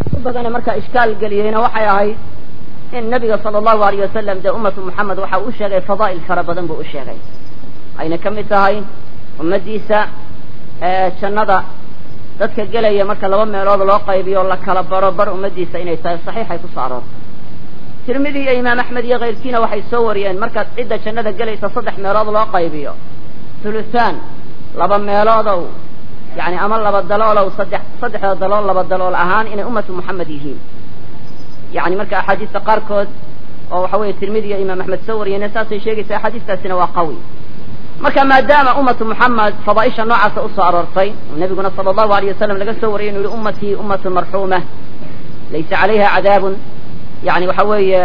بدنا مركا إشكال قليلين وحياهي إن النبي صلى الله عليه وسلم ده أمة محمد وحا أشيغي فضائل فربضن بو أشيغي أين كمتهاي ومديسة شنضا dadka galaya marka laba meelood loo qaybiyo la kala barobar umadiisa inay tahay saxiix ay ku saaro Tirmidhi iyo Imam Ahmad iyo qeyrkiina waxay soo wariyeen marka cidda jannada galaysa saddex meelood loo qaybiyo thuluthan laba meelood oo yani ama laba dalool oo saddex dalool laba dalool ahaan inay ummatu Muhammad yihiin yani marka ahadiista qaarkood oo waxa weeye Tirmidhi iyo Imam Ahmad soo wariyeen saasay sheegaysaa ahadiistaasina waa qawi marka maadaama ummatu Muhammad fadaaisha noocaas u soo aroortay nabiguna sallallahu alayhi wasallam laga soo wariyay inuu ummati ummatu marhuma laysa alayha adabun yani waxa weeye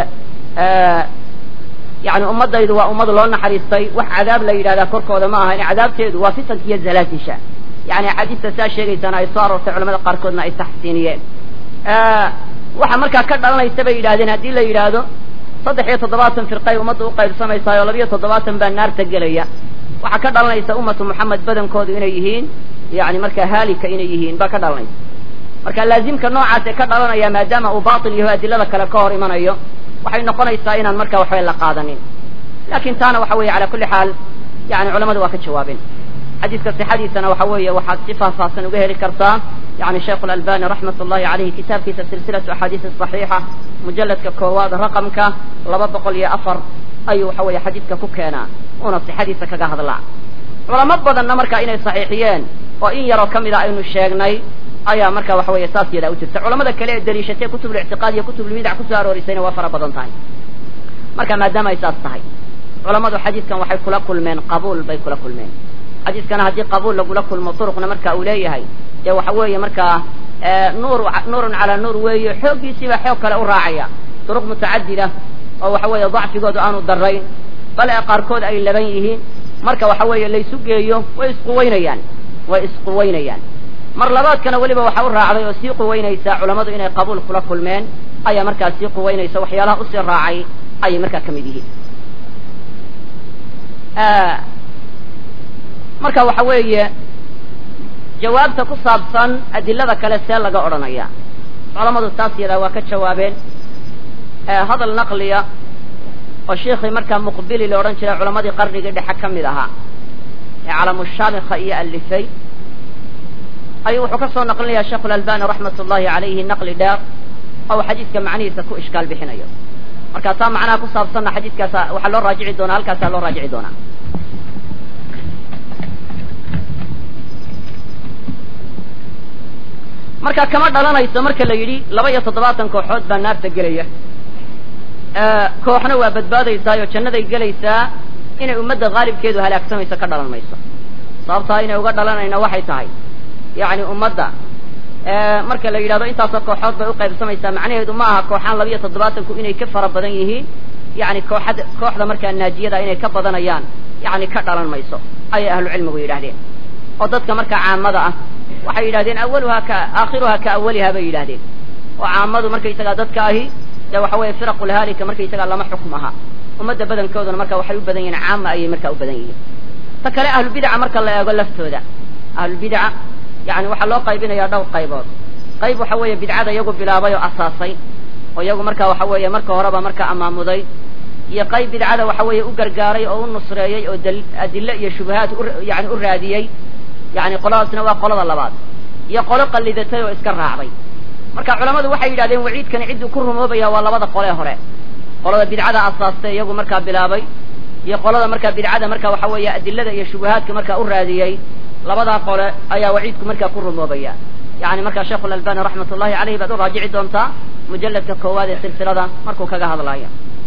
yani ummadaydu waa ummad loo naxariistay wax cadaab la yiraahdo korkooda ma aha in cadaabteedu waa fitankiya zalaasisha yani xadiista saa sheegaysana ay soo aroortay culimada qaarkoodna ay tahsiiniyeen waxa marka ka dhalanaysa bay yiraahdeen hadii la yiraahdo 37 firqay ummaddu u qaybsamaysaa oo 72 baa naarta galaya waxa ka dhalanaysa ummatu Muhammad badankoodu inay yihiin yani marka haalika inay yihiin ba ka dhalanaysa marka laazimka noocaas ka dhalanaya maadaama uu baatil yahay adilada kale ka hor imanayo waxay noqonaysaa inaan marka wax la qaadanin laakiin taana waxa weeye ala kulli xaal yani culimadu waa ka jawaabeen xadiiska sixadiisana waxa weeye waxa si faahfaahsan uga heli kartaa يعني شيخ الألباني رحمة الله عليه كتاب في سلسلة أحاديث الصحيحة مجلد ككواد رقمك لبضق لي أفر أي حوي حديثك كوكينا ونص حديثك كهذا الله ولما بضى النمرك إني صحيحيين وإن يروا كم إذا أين الشيخني أي مركا وحوي أساسي لا أتبت علماء ذكرية الدريشتين كتب الاعتقاد كتب البدع كتب أروريسين وفر بضنتين مركا ما دام أساس صحيح علماء حديث كان وحي كل من قبول بي كل من حديث كان هذه قبول لقول كل مطرق نمركا أوليه هاي يا وحوي مركا نور على نور وي حوقي سوى حوق لا راعيا طرق متعدده او وحوي ضعف قود انو درين بل قاركود اي لبنيهين marka waxa weeye la isu geeyo way isquweynayaan mar labaad kana waliba waxa uu raacday oo sii quweynaysa culimadu inay qabuul kula kulmeen ayaa markaas sii quweynaysa waxyaalaha u sii raacay ay marka kamid yihiin marka waxa weeye jawaabta ku saabsan adillada kale see laga oranaya culimadu taas yada waa ka jawaabeen hadal naqliya oo sheekhay marka muqbili la oran jiray culimadii qarniga dhexe kamid aha calamu shaamikha iyo alifay ay wuxuu ka soo naqlinayaa sheekh al-Albani rahmatullahi alayhi naqli daar oo xadiiska macnihiisa ku ishkaal bixinayo marka taa macnaha ku saabsan xadiiskaas waxa loo raajici doonaa halkaas loo raajici doonaa marka kama dhalanayso marka la yiri 72 kooxood baa naarta galaya kooxna waa badbaadaysaa oo jannaday galaysaa inay ummadda qaalibkeedu halaagsamayso ka dhalan mayso sababta inay uga dhalanayna waxay tahay yaani ummadda marka la yiraahdo intaas kooxood bay u qaybsamaysaa macnaheedu ma aha kooxan 72 ku inay ka fara badan yihiin yaani kooxda marka naajiyada inay ka badanayaan yaani ka dhalan mayso ay ahlu cilmigu yiraahdeen oo dadka marka caamada ah waxay yiraahdeen awwaluha ka aakhiruha ka awwaliha bay yiraahdeen oo caamadu marka isaga dadka ahi waxa weeye firqul halika marka isaga lama xukumaha ummadda badankooduna marka waxay u badan yihiin caama ay marka u badan yihiin ta kale ahlu bid'a marka la eego laftooda ahlu bid'a yaani waxa loo qaybinayaa dhowr qaybood qayb waxa weeye bidcada iyagu bilaabay oo asaasay oo iyagu marka waxa weeye marka horeba marka amaamuday iyo qayb bidcada waxa weeye u gargaaray oo u nusreeyay oo adilla iyo shubahaad yaani u raadiyay يعني qoladaasna waa qolada labaad iyo qolo qalidatay oo iska raacday marka culimadu waxay yiraahdeen waciidkan cid ku rumoobaya waa labada qole hore qolada bidcada asaastay iyagu marka bilaabay iyo qolada marka bidcada marka waxa weeye adillada iyo shubahaadka marka u raadiyay labada qole ayaa waciidku marka ku rumoobaya يعني marka sheekh al-Albani rahmatullahi alayhi baa raajici doonta mujalladka koowaad ee silsilada markuu kaga hadlayo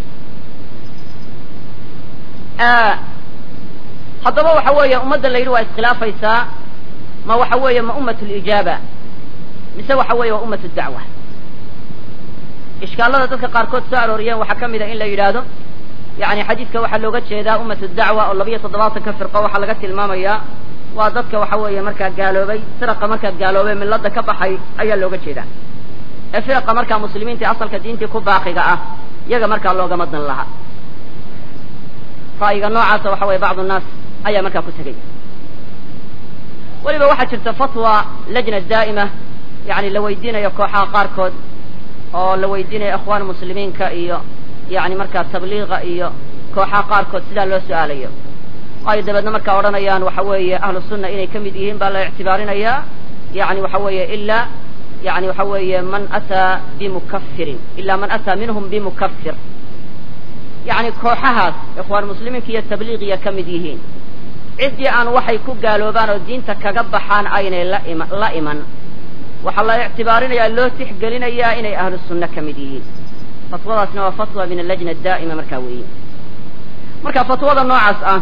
haddaba waxa weeye ummadda la yiri waa iskhilaafaysaa ma waxa weeye ma ummatul ijaaba mise waxa weeye waa ummatud dacwa ishkaalada dadka qaarkood soo arooriyeen waxa kamid ah in la yiraahdo yaani xadiiska waxa looga jeedaa ummatud dacwa oo 72 ka firqo waxa laga tilmaamayaa waa dadka waxa weeye marka gaaloobay firqa marka gaaloobay milada ka baxay ayaa looga jeedaa firqa marka muslimiinta asalka diinta ku baaqiga ah iyaga marka looga madan laha faa'iga noocaas waxa weeye bacd الناس ayaa marka ku tagay waliba waxa jirta fatwa lajna daa'ima yani la weydiinayo kooxaha qaarkood oo la weydiinayo ikhwaan muslimiinka iyo yani markaa tabliiqa iyo kooxaha qaarkood sidaa loo su-aalayo ay dabeedna markaa odhanayaan waxa weeye ahlu sunna inay ka mid yihiin baa la ictibaarinayaa yani waxa weeye ilaa yani waxa weeye man ataa bimukaffirin ilaa man ataa minhum bimukaffir yani kooxahaas ikhwaan muslimiinka iyo tabliiqiya ka mid yihiin ciddii aan waxay ku gaaloobaan oo diinta kaga baxaan aynay la iman waxaa la ictibaarinayaa loo tixgelinayaa inay ahlu sunna ka mid yihiin fatwadaasna waa fatwa min allajna daa'ima markaa weeye marka fatwada noocaas ah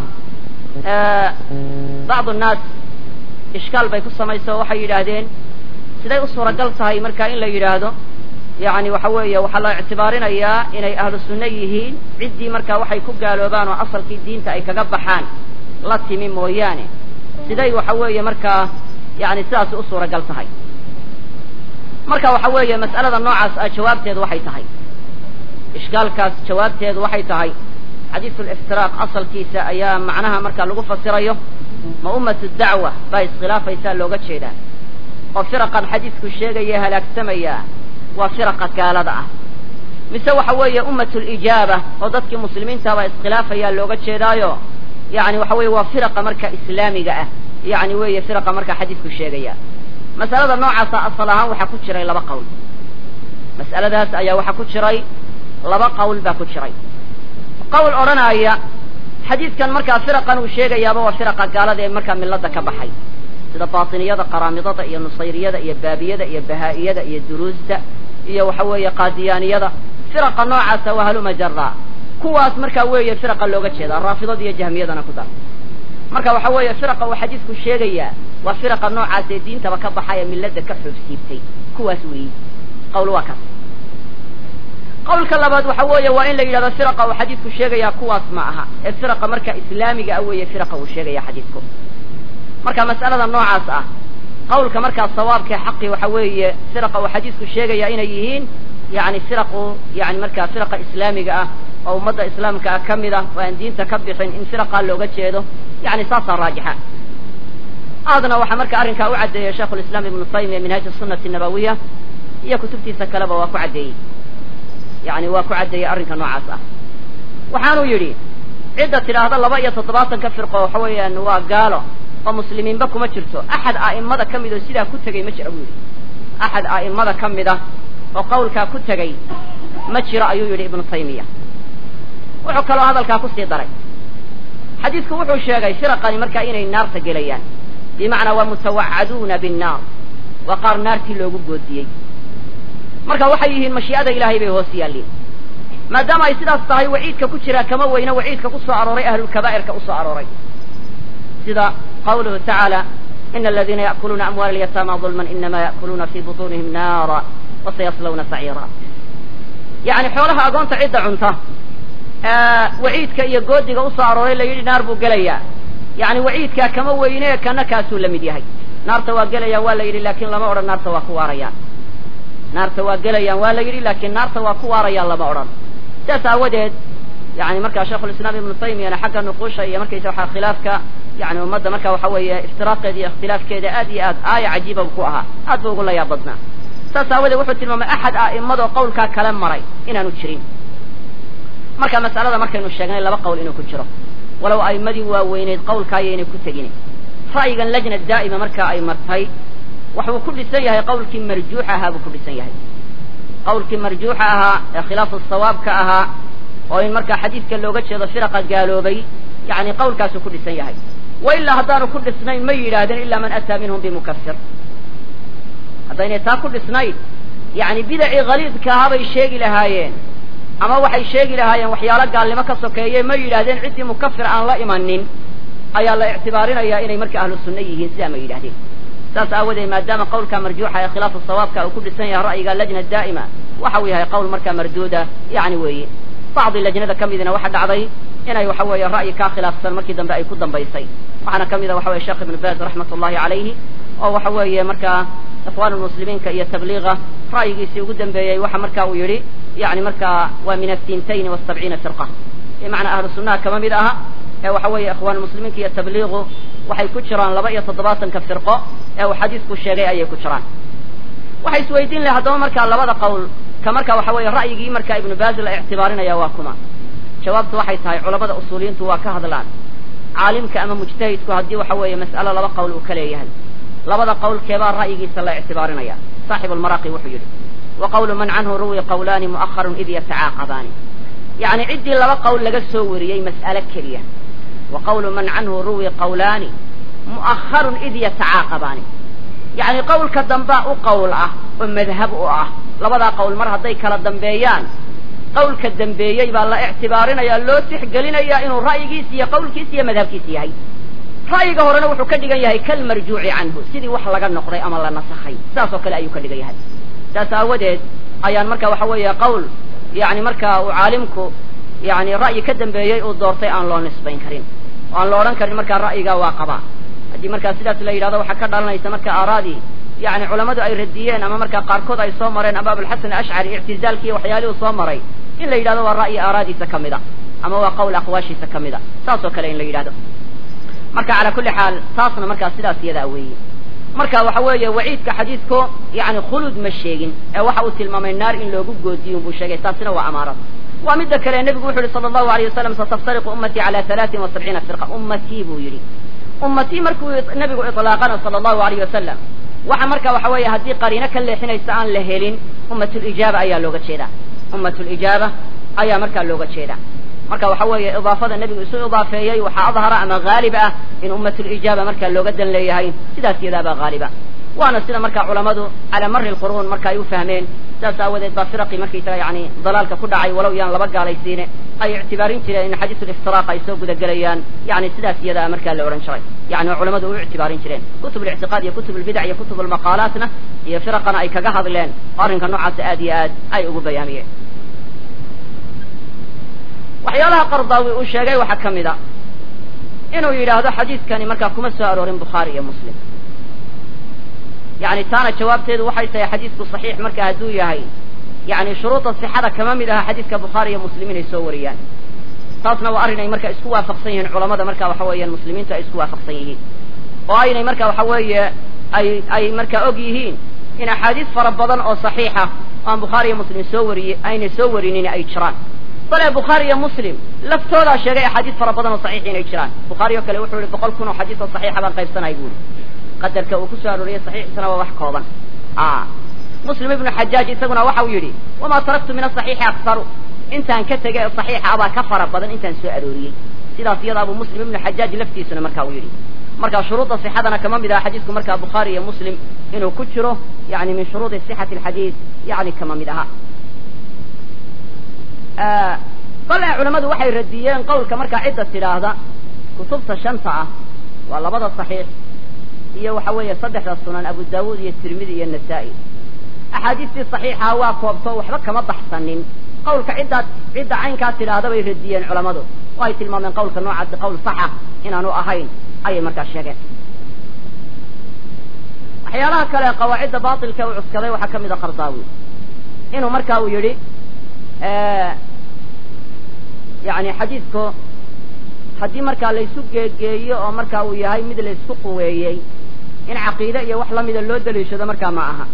bacdu nnaas ishkaal bay ku samayso waxay yidhaahdeen siday u suuragal tahay marka in la yidhaahdo yani waxa weeye waxaa la ictibaarinayaa inay ahlu sunna yihiin ciddii markaa waxay ku gaaloobaan oo asalkii diinta ay kaga baxaan la timi mooyaane siday waxa weeye markaa yani sidaasi u suuragal tahay marka waxa weeye mas'alada noocaas ah jawaabteedu waxay tahay ishkaalkaas jawaabteedu waxay tahay xadiisu liftiraaq asalkiisa ayaa macnaha marka lagu fasirayo ma ummatu dacwa baa iskhilaafaysaa looga jeedaa oo firaqan xadiisku sheegaya halaagsamaya waa firaqa gaalada ah mise waxa weeye ummatu lijaaba oo dadkii muslimiintabaa iskhilaafaya looga jeedaayo yani waxa weeye waa firaqa marka islaamiga ah yani weeye firaqa marka xadiisku sheegaya mas'alada noocaasa asal ahaan waxaa ku jiray laba qowl mas'aladaas ayaa waxaa ku jiray laba qowl baa ku jiray qowl odhanaya xadiidkan markaa firaqan uu sheegayaaba waa firaqa gaalada ee markaa milada ka baxay sida baatiniyada qaraamidada iyo nusayriyada iyo baabiyada iyo bahaa'iyada iyo duruusta iyo waxa weeye qaadiyaaniyada firaqa noocaasa waa haluma jara kuwaas markaa weeye firaqa looga jeedaa raafidada iyo jahmiyadana ku dar marka waxa weeye firaqa uu xadiisku sheegayaa waa firaqa noocaas ee diintaba ka baxay ee milada ka xoogsiibtay kuwaas weeye qowl waa kaas qawlka labaad waxa weeye waa in la yidhahdo firaqa uu xadiidku sheegayaa kuwaas ma aha ee firaqa marka islaamiga ah weeye firaqa uu sheegaya xadiidku marka mas'alada noocaas ah qawlka markaa sawaabka xaqi waxa weeye firaqa uu xadiidku sheegaya inay yihiin yani firaqu yani markaa firaqa islaamiga ah oo ummadda islaamka ah ka mid ah oo aan diinta ka bixin in firaqaa looga jeedo yani saasaa raajixa aadna waxaa marka arrinkaa u caddeeyey shaikhu lislaam ibnu taymiya minhaaj sunnati nabawiya iyo kutubtiisa kaleba waa ku caddeeyey yani waa ku caddeeyey arrinka noocaas ah waxaanuu yidhi cidda tidhaahda 72 firqo waxa weeyaan waa gaalo oo muslimiinba kuma jirto axad a'imada ka mid oo sidaa ku tegey ma jira buu yidhi axad a'imada ka mid ah oo qawlkaa ku tegey ma jiro ayuu yidhi ibnu taymiya wuxuu kaloo hadalkaa kusii daray xadiidku wuxuu sheegay firaqani markaa inay naarta gelayaan bimacnaa waa mutawacaduuna binnaar waa qaar naartii loogu goodiyey marka waxay yihiin mashii'ada ilaahay bay hoos yaalliin maadaama ay sidaas tahay waciidka ku jiraa kama weyna waciidka ku soo arooray ahlulkabaa'irka u soo arooray sida qawluhu tacaala ina aladiina ya'kuluuna amwaala alyataama dulman inama ya'kuluuna fii butuunihim naara wasayaslawna saciira yani xoolaha agoonta cidda cunta waciidka iyo goodiga u soo arooray la yidhi naar buu gelayaa yani waciidkaa kama weyne kana kaasuu la mid yahay naarta waa gelayaan waa la yidhi laakiin lama odhan naarta waa ku waarayaan naarta waa gelayaan waa la yidhi laakiin naarta waa ku waarayaan lama odhan sidaas aawadeed yani markaa shaikhulislaam ibnu taymiyana xagga nuquusha iyo markaysa waxaa khilaafka yani ummadda marka waxa weeye iftiraaqeeda iyo ikhtilaafkeeda aad iyo aad aaya cajiiba ku ahaa aad ba ugu layaab badnaa saas aawadeed wuxuu tilmaamay axad a'immadoo qawlkaa kale maray inaanu jirin marka mas'alada markaynu sheegnay laba qowl inuu ku jiro walow a'immadii waaweyneyd qawlkaayaynay ku tegin ra'yigan lajna daa'ima markaa ay martay waxuu ku dhisan yahay qawlkii marjuuxa ahaa buu ku dhisan yahay qawlkii marjuuxa ahaa ee khilaafu sawaabka ahaa oo in markaa xadiidka looga jeedo firaqa gaaloobay yani qawlkaasuu ku dhisan yahay wa ilaa haddaanu ku dhisnayn ma yidhaahdeen ilaa man ataa minhum bimukafir haddaynay taa ku dhisnayn yani bidacii haliidka ahaa bay sheegi lahaayeen ama waxay sheegi lahaayeen waxyaalo gaalnimo ka sokeeye ma yidhaahdeen ciddii mukafir aan la imanin ayaa la ictibaarinayaa inay marka ahlu sunna yihiin sidaa ma yidhahdeen saas aawadeed maadaama qawlka marjuuxa ee khilaafu sawaabka uu ku dhisan yahay ra'yiga lajna daa'ima waxa uu yahay qowl markaa marduuda yani weeye bacdi lajnada ka midna waxa dhacday inay waxa weeye ra'yi kaa khilaafsan markii dambe ay ku dambaysay waxaana ka mida waxa weye sheekh ibnu baaz raxmat ullahi calayhi oo waxa weeye markaa ikhwaan muslimiinka iyo tabliiqa ra'yigiisii ugu dambeeyey waxa marka uu yidhi yani markaa waa min asintayn wasabciina firqa bimacnaa ahlu sunnaha kama mid aha ee waxa weeye ikhwaan muslimiinka iyo tabliiqu waxay ku jiraan 72 firqo ee uu xadiisku sheegay ayay ku jiraan waxay isweydiin lahay haddaba markaa labada qowl ka marka waxa weeye ra'yigii markaa ibnu baaz la ictibaarinaya waa kuma jawaabtu waxay tahay culamada usuuliyiintu waa ka hadlaan caalimka ama mujtahidku haddii waxa weeye mas'alo laba qowl uu ka leeyahay labada qowl keebaa ra'yigiisa la ictibaarinaya saaxibu almaraqi wuxuu yidhi wa qawlu man canhu ruwi qawlaani mu'akharun id yatacaaqabaani yani ciddii laba qowl laga soo wariyey mas'alo keliya wa qawlu man canhu ruwi qawlaani mu'akharun id yatacaaqabaani yani qawlka dambaa u qowl ah oo madhab u ah labadaa qowl mar hadday kala dambeeyaan qawlka dambeeyey baa la ictibaarinaya loo tixgelinaya inuu ra'yigiisa iyo qawlkiisa iyo madhabkiisa yahay ra'yiga horena wuxuu ka dhigan yahay kalmarjuuci canhu sidii wax laga noqday ama la nasakhay saas oo kale ayuu ka dhigan yahay saas aawadeed ayaan marka waxa weeye qowl yani marka uu caalimku yani ra'yi ka dambeeyey uu doortay aan loo nisbayn karin oo aan la odhan karin markaa ra'yigaa waa qabaa haddii markaa sidaas la yidhahdo waxaa ka dhalanaysa marka aaraadii yani culammadu ay radiyeen ama markaa qaarkood ay soo mareen ama abulxasan ashcari ictizaalki iyo waxyaalihuu soo maray in la yidhahdo waa ra'yi aaraadiisa ka mida ama waa qowl aqwaashiisa ka mida saas oo kale in la yidhahdo marka calaa kulli xaal taasna markaa sidaas iyadaa weeye marka waxa weeye waciidka xadiidku yani khuluud ma sheegin ee waxa uu tilmaamay naar in loogu goodiyo buu sheegay taasina waa amaarad waa midda kale nebigu wuxu yihi sala allahu alayh wasalam sataftariqu ummatii cala 73 firqa ummatii buu yidhi ummatii markuu nebigu ilaaqana sala allahu alayh wasalam waxa marka waxa weeye haddii qariino ka leexinaysa aan la helin ummatulijaaba ayaa looga jeedaa ummatulijaaba ayaa markaa looga jeedaa marka waxa weeye idaafada nebigu isu idaafeeyey waxaa adhara ama haalib ah in ummatulijaaba markaa looga dan leeyahay sidaas iyadaabaa haaliba waana sida markaa culamadu calaa mari lquruun marka ay u fahmeen saas aawadeed baa firaqii markaysaga yani dalaalka ku dhacay walow yaan laba gaalaysiine ay ictibaarin jireen in xadiisuliftiraaq ay soo gudagelayaan yani sidaas iyadaa markaa la odhan jiray yani oo culamadu u ictibaarin jireen kutub اlictiqaad iyo kutub اlbidac iyo kutub almaqaalaatna iyo firaqana ay kaga hadleen oo arrinka noocaasa aad iyo aad ay ugu bayaamiyeen waxyaalaha qardaawi uu sheegay waxaa ka mid a inuu yidhaahdo xadiidkani markaa kuma soo aroorin bukhaari iyo muslim yani taana jawaabteedu waxay tahay xadiidku saxiix marka hadduu yahay yani shuruuda sixada kama mid aha xadiidka bukhaari iyo muslim inay soo wariyaan taasna waa arrin ay marka isku waafaqsan yihiin culamada marka waxa weeyaan muslimiintu ay isku waafaqsan yihiin oo aynay marka waxa weeye ay marka og yihiin in axaadiis fara badan oo saxiixa aan bukhaari iyo muslim soo wariyey aynay soo warinin ay jiraan bale bukhaari iyo muslim laftoodaa sheegay axaadiis fara badan oo saxiix inay jiraan bukhaari oo kale wuxuu yihi 100 kun oo xadiis oo saxiixa baan qaybsanay buuri qadarka uu ku soo arooriyey saxiixisana waa wax kooban muslim ibnu xajaaj isaguna waxa uu yidhi wamaa taraktu min asaxiixi aktaru intaan ka tegay saxiixa abaa ka fara badan intaan soo arooriyey sidaas iyadaa buu muslim ibnu xajaaj laftiisuna marka uu yidhi marka shuruuda sixadana kama mid aha xadiisku markaa bukhaari iyo muslim inuu ku jiro yani min shuruudi sixati alxadiis yani kama mid aha bale culamadu waxay radiyeen qawlka markaa cidda tidhaahda kutubta shanta ah waa labada saxiix iyo waxa weeye 3 sunan abu daawud iyo tirmidi iyo nasaa-i axaadiistii saxiixa waa koobto waxba kama baxsanin qawlka cidda caynkaa tidhaahda bay radiyeen culamadu oo ay tilmaameen qawlka noocaasi qawl saxa inaanu ahayn ayay markaa sheegeen waxyaalaha kale qawaacidda baatilka uu cuskaday waxaa ka mid a qardaawi inuu marka uu yidhi yani xadiidku haddii markaa laysu geegeeyo oo marka uu yahay mid laysku quweeyey in caqiide iyo wax lamida loo daliishado markaa ma aha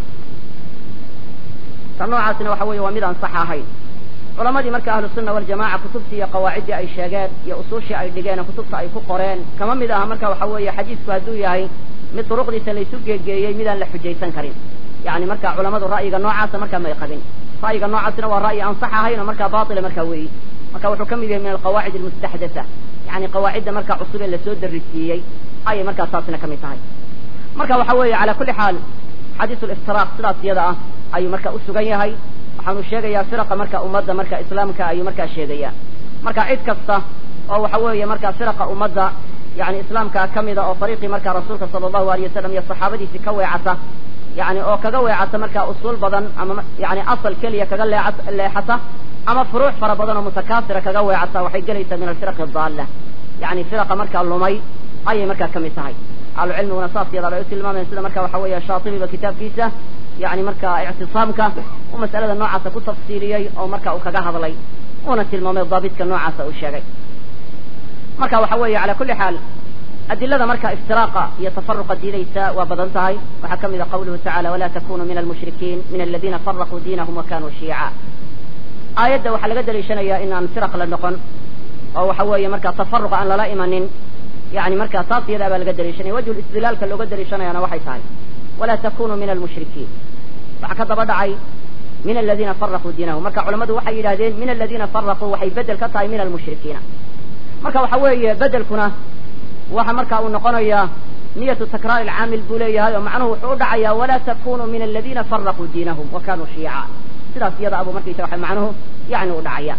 ta noocaasina waxa weeye waa mid aan sax ahayn culamadii marka ahlusunna waljamaca kutubtii iyo qawaaciddii ay sheegeen iyo usuushii ay dhigeen kutubta ay ku qoreen kama mid aha marka waxa weeye xadiidku hadduu yahay mid duruqdiisa laysu geegeeyey midaan la xujaysan karin yani marka culamadu ra'yiga noocaasa markaa may qabin ra'yiga noocaasina waa ra'yi aan sax ahayn oo markaa baatila markaa weeyi marka wuxuu ka mid yahay min alqawaacid almustaxdatha yani qawaacidda markaa cusub ee lasoo darisiiyey ayay markaa taasina ka mid tahay marka waxa weeye calaa kulli xaal xadiisu liftiraaq sidaas iyada ah ayuu marka u sugan yahay waxaanu sheegayaa firaqa marka ummadda marka islaamka ayuu markaa sheegaya marka cid kasta oo waxa weeye marka firaqa ummadda yani islaamka ka mida oo fariiqii marka rasuulka sala allahu alayh wasalam iyo saxaabadiisii ka weecata yani oo kaga weecata marka usuul badan ama yani asal keliya kaga leexata ama furuuc fara badan oo mutakaasira kaga weecata waxay gelaysaa min alfiraqi daalla yani firaqa markaa lumay ayay markaa ka mid tahay ahlucilmiguna saas yadaa bay u tilmaameen sida marka waxa weeye shaatibiba kitaabkiisa yani marka ictisaamka uu mas'alada noocaasa ku tafsiiliyey oo marka uu kaga hadlay uuna tilmaamay daabitka noocaasa uu sheegay marka waxa weeye calaa kulli xaal adilada marka iftiraaqa iyo tafaruqa diidaysa waa badan tahay waxaa ka mid a qawluhu tacala walaa takunuu min almushrikiin min aladiina faraquu diinahum wakanuu shiica aayadda waxaa laga daliishanayaa in aan firaq la noqon oo waxa weeye marka tafaruq aan lala imanin yani marka taas iyadaa baa laga daliishanaya wajhu istidlaalka looga daliishanayana waxay tahay walaa takunuu min almushrikiin waxaa ka daba dhacay min aladiina faraquu diinahum marka culamadu waxay yidhahdeen min aladiina faraquu waxay bedel ka tahay min almushrikiina marka waxa weeye bedelkuna waxa marka uu noqonayaa niyatu takraar alcaamil buu leeyahay oo macnuhu wuxuu u dhacayaa walaa takunuu min aladiina faraquu diinahum wakanuu shiica sidaas iyada abuu markaysa waxa macnuhu yani u dhacaya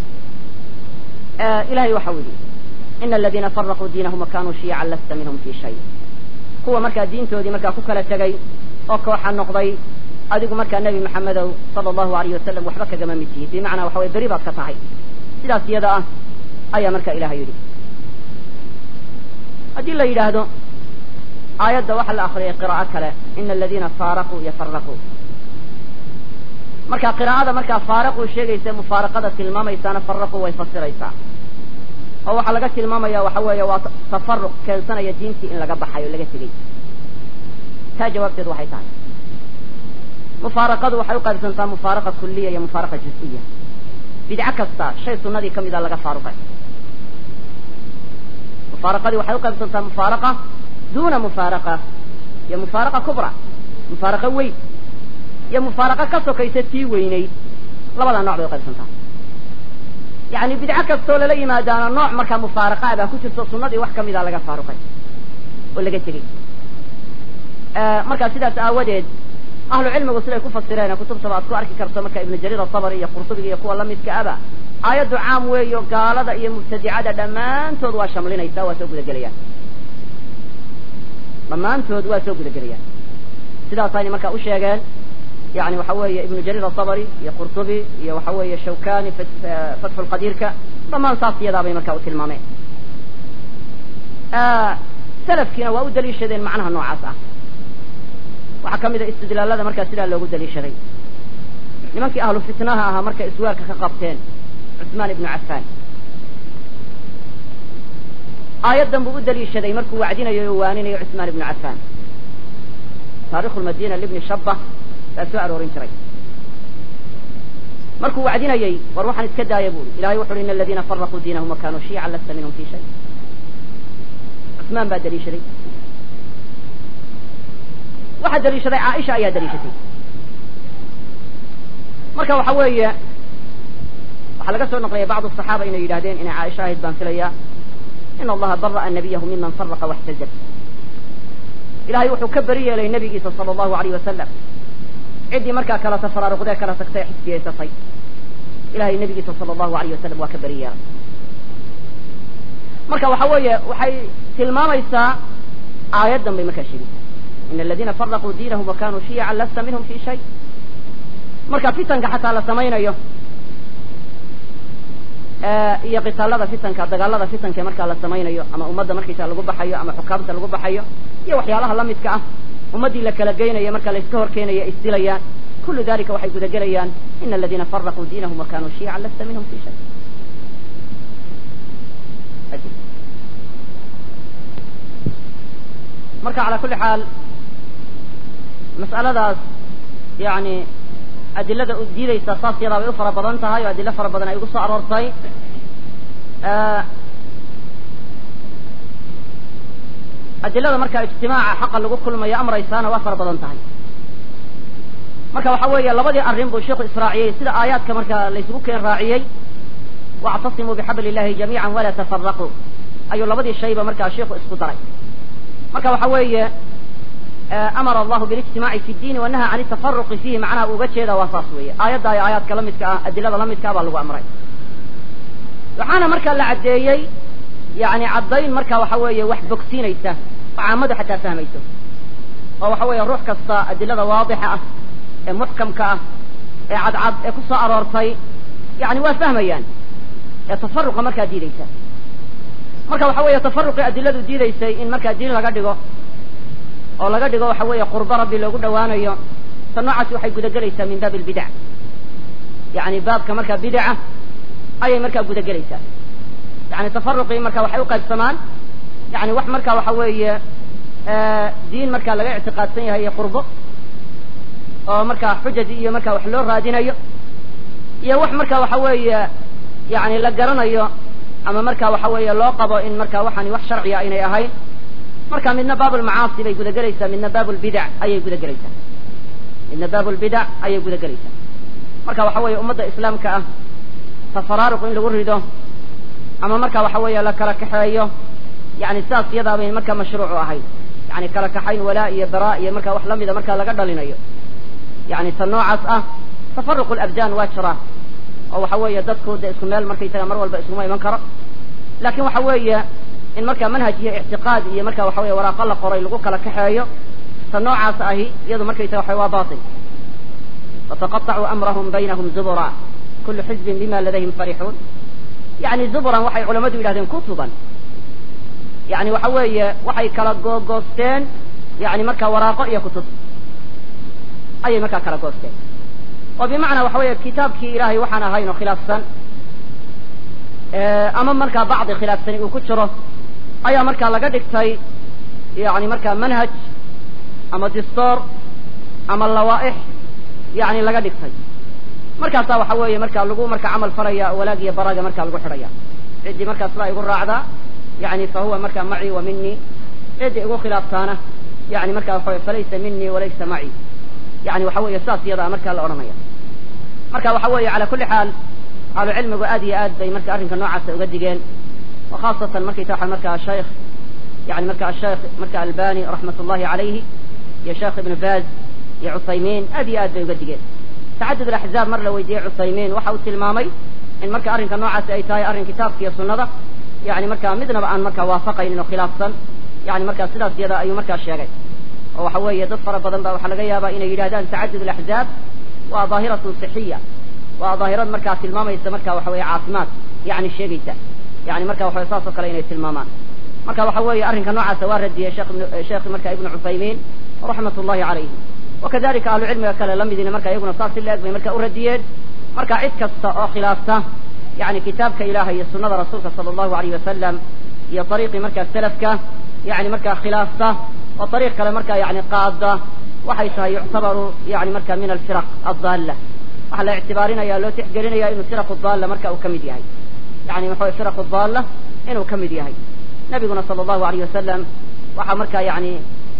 ilahay waxa uu yidhi ina aladiina faraquu diinahum wakanuu shiican lasta minhum fi shay kuwa markaa diintoodii markaa ku kala tegay oo kooxa noqday adigu markaa nebi maxamedow sala allahu alayh wasalam waxba kagama mid tihi bimacnaa waxa weye beri baad ka tahay sidaas iyada ah ayaa marka ilahay yidhi haddii la yidhaahdo aayadda waxaa la akriyay qiraa'o kale ina aladiina faaraquu yafaraquu marka qiraa'ada markaa faaraquu sheegaysa mufaaraqada tilmaamaysaana faraquu way fasiraysaa oo waxaa laga tilmaamaya waxa weeye waa tafaruq keensanaya diintii in laga baxayo laga tegey taa jawaabteed waxay tahay mufaaraqadu waxay u qaybsantaa mufaaraqa kuliya iyo mufaaraqa juz-iya bidco kasta shay sunadii kamida laga faaruqay mufaaraqadii waxay u qaybsantaa mufaaraqa duna mufaaraqa iyo mufaaraqa kubra mufaaraqa weyn iyo mufaaraqa ka sokaysa tii weynayd labada nooc bay u qaybsantaa yani bidco kastoo lala yimaadaana nooc markaa mufaaraqaa baa ku jirto sunadii wax kamida laga faaruqay oo laga tegey markaa sidaas aawadeed ahlu cilmigu siday ku fasireen kutubtaba aad ku arki karto marka ibnu jariir asabri iyo qurtubiga iyo kuwa lamidka aba aayaddu caam weeyo gaalada iyo mubtadicada dhammaantood waa shamlinaysaa waa soo gudagelayaan dhammaantood waa soo gudagelayaan sidaasayna markaa u sheegeen yani waxa weeye ibnu jariir asabri iyo qurtubi iyo waxa weeye shawkani fatxu lqadiirka dhammaan saas iyadaa bay markaa u tilmaameen salafkiina waa u daliishadeen macnaha noocaas ah waxaa ka mid a istidlaalada markaa sidaa loogu daliishaday nimankii ahlu fitnaha ahaa markay iswaarka ka qabteen cusmaan ibnu cafaan aayaddan buu u daliishaday markuu wacdinayo o waaninayo cusmaan ibnu cafaan taarikhu lmadina libni shaba baa soo aroorin jiray markuu wacdinayey war waxaan iska daaya buuri ilahay wuxu uhi ina aladiina faraquu diinahum wakanuu shiican lasta minhum fi shay cusmaan baa daliishaday waxaa daliishaday caaisha ayaa daliishatay marka waxa weeye waxaa laga soo naqliyay bacdu asaxaaba inay yidhahdeen inay caaisha ahayd baan filayaa ina allaha bara'a nabiyahu miman faraqa waxtajab ilahay wuxuu ka beri yeelay nabigiisa sala allahu alayh wasalam ciddii markaa kala tafaraaruqdee kala tagtay xisbiyaysatay ilahay nabigiisa sala allahu alayh wasalam waa ka beri yeelay marka waxa weeye waxay tilmaamaysaa aayaddan bay markaa sheegaysaa ina aladiina faraquu diinahum wakanuu shiican lasta minhum fi shay marka fitanka xataa la samaynayo iyo qitaalada fitanka dagaalada fitanka markaa la samaynayo ama ummadda markaysa lagu baxayo ama xukaamta lagu baxayo iyo waxyaalaha lamidka ah ummaddii la kala geynayo marka la iska hor keenaya isdilayaan kullu dalika waxay gudagelayaan ina aladiina faraquu diinahum wakanuu shiican lasta minhum fi shay marka calaa kulli xaal mas'aladaas yani adilada u diidaysa saas yadaa bay u fara badan tahay oo adilo fara badan ay ugu soo aroortay adilada marka ijtimaaca xaqa lagu kulmayo amraysaana waa fara badan tahay marka waxa weeye labadii arrin buu sheikhu israaciyey sida aayaadka marka laysugu keen raaciyey wactasimuu bixabli illahi jamiica walaa tafaraquu ayuu labadii shayba markaa sheikhu isku daray marka waxa weeye amara allahu bilijtimaaci fi ddiini wanaha can tafaruqi fiihi macnaha uga jeeda waa saas weeye aayadda iyo aayaadka lamidka ah adilada lamidka ah baa lagu amray waxaana markaa la caddeeyey yani caddayn marka waxa weeye wax bogsiinaysa oo caamadu xataa fahmayso oo waxa weeye ruux kasta adilada waadixa ah ee muxkamka ah ee cadcad ee ku soo aroortay yani waa fahmayaan ee tafaruqa markaa diidaysa marka waxa weeye tafaruqii adiladu diidaysay in markaa diin laga dhigo oo laga dhigo waxa weeye qurbo rabbi loogu dhawaanayo ta noocaasi waxay gudagelaysaa min baabi albidac yani baabka markaa bidaca ayay markaa gudagelaysaa yani tafaruqii marka waxay u qaybsamaan yani wax marka waxa weeye diin marka laga ictiqaadsan yahay iyo qurbo oo marka xujadi iyo marka wax loo raadinayo iyo wax marka waxa weeye yani la garanayo ama marka waxa weeye loo qabo in marka waxani wax sharciya aynay ahayn marka midna baabul macaasi bay guda gelaysaa midna baabul bid'a ayay guda gelaysaa midna baabul bid'a ayay guda gelaysaa marka waxa weeye ummadda islaamka ah tafaraaruq in lagu rido ama marka waxa weeye la kala kaxeeyo yani saas iyadaa bay marka mashruucu ahayd yani kala kaxayn walaa iyo baraa iyo marka wax lamida marka laga dhalinayo yani ta noocaas ah tafaruqu labdaan waa jiraa oo waxa weeye dadku de isku meel markaysaga mar walba iskuma iman karo laakin waxa weeye in marka manhaj iyo ictiqaad iyo marka waxa weeye waraaqo la qoray lagu kala kaxeeyo ta noocaas ahi iyadu markaysaga waxa waa baatil wataqaطacuu amrahum baynahum zubura kulu xizbin bima ladayhim farixuun yani zuburan waxay culamadu yidhahdeen kutuban yani waxa weeye waxay kala googoosteen yani marka waraaqo iyo kutub ayay markaa kala goosteen oo bimacnaa waxa weeye kitaabkii ilaahay waxaan ahayn oo khilaafsan ama markaa bacdi khilaafsani uu ku jiro ayaa markaa laga dhigtay yani markaa manhaj ama distoor ama lawaaix yani laga dhigtay markaasaa waxa weeye marka lagu marka camal falaya walaag iyo baraga marka lagu xidhaya ciddii markaa sidaa igu raacdaa yani fa huwa marka macii wa minii ciddii igu khilaaftaana yani marka waxa weye falaysa minii walaysa macii yani waxa weeye saas iyadaa markaa la odhanaya marka waxa weeye cala kulli xaal ahlu cilmigu aad iyo aad bay marka arrinka noocaasa uga digeen wa khaasatan markaysa waxa marka shaykh yani marka ashaykh marka albani raxmat ullahi calayhi iyo sheekh ibnu baaz iyo cuthaymiin aad iyo aad bay uga digeen tacadud alaxzaab mar la weydiiyey cuthaymiin waxa uu tilmaamay in marka arrinka noocaasi ay tahay arrin kitaabka iyo sunnada yani marka midnaba aan marka waafaqaynin oo khilaafsan yani marka sidaas iyada ayuu markaa sheegay oo waxa weeye dad fara badan ba waxaa laga yaabaa inay yidhahdaan tacadud alaxzaab waa daahiratun sixiya waa daahirad markaa tilmaamaysa marka waxa weeye caafimaad yani sheegaysa yani marka waxa saas oo kale inay tilmaamaan marka waxa weeye arrinka noocaasa waa radiyey sheekh marka ibnu cuthaymiin raxmat ullahi calayhi wakadalika ahlu cilmiga kale lamidina marka iyaguna saas si la-eg bay marka u radiyeen marka cid kasta oo khilaafta yani kitaabka ilahay iyo sunada rasuulka sala allahu alayh wasalam iyo ariiqii marka salafka yani marka khilaafta oo ariiq kale marka yani qaada waxay tahay yuctabaru yani marka min alfiraq addaalla waxaa la ictibaarinaya loo tixgelinaya inuu firaqu daalla marka uu ka mid yahay yani waxa firaqu daalla inuu ka mid yahay nabiguna sala allahu alayh wasalam waxaa marka yani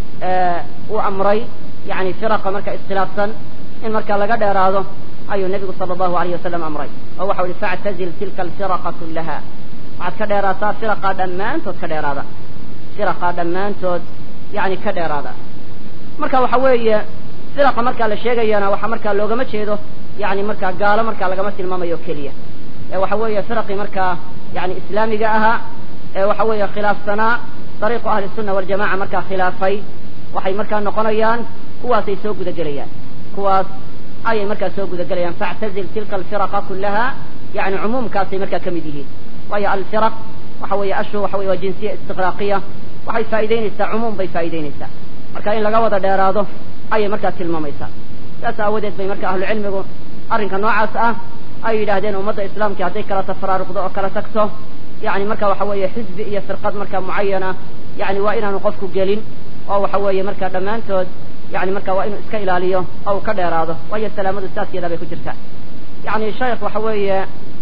uu amray yani firaqa marka iskhilaafsan in marka laga dheeraado ayuu nebigu sala allahu alayh wasalam amray oo waxau ihi factazil tilka alfiraqa kullaha waxaad ka dheeraataa firaqa dhammaantood ka dheeraada firaqa dhammaantood yani ka dheeraada marka waxa weeye firaqa marka la sheegayana waxaa marka loogama jeedo yani marka gaalo marka lagama tilmaamayo keliya ee waxa weeye firaqii markaa yani islaamiga ahaa ee waxa weeye khilaafsanaa dariiqu ahli sunna waljamaca markaa khilaafay waxay markaa noqonayaan kuwaasay soo gudagelayaan kuwaas ayay markaa soo gudagelayaan factazil tilka alfiraqa kullaha yani cumuumkaasay markaa ka mid yihiin waayo alfiraq waxa weeye ashu waxa weye waa jinsiya istiqraaqiya waxay faa'idaynaysaa cumuum bay faa'idaynaysaa marka in laga wada dheeraado ayay markaa tilmaamaysaa saas aawadeed bay marka ahlu cilmigu arrinka noocaas ah ay yidhaahdeen ummadda islaamka hadday kala tafaraaruqdo oo kala tagto yani marka waxa weeye xisbi iyo firqad marka mucayana yani waa inaanu qofku gelin oo waxa weeye marka dhammaantood yani marka waa inuu iska ilaaliyo oo uu ka dheeraado waayo salaamadu saas yadaa bay ku jirtaa yani shaykh waxa weeye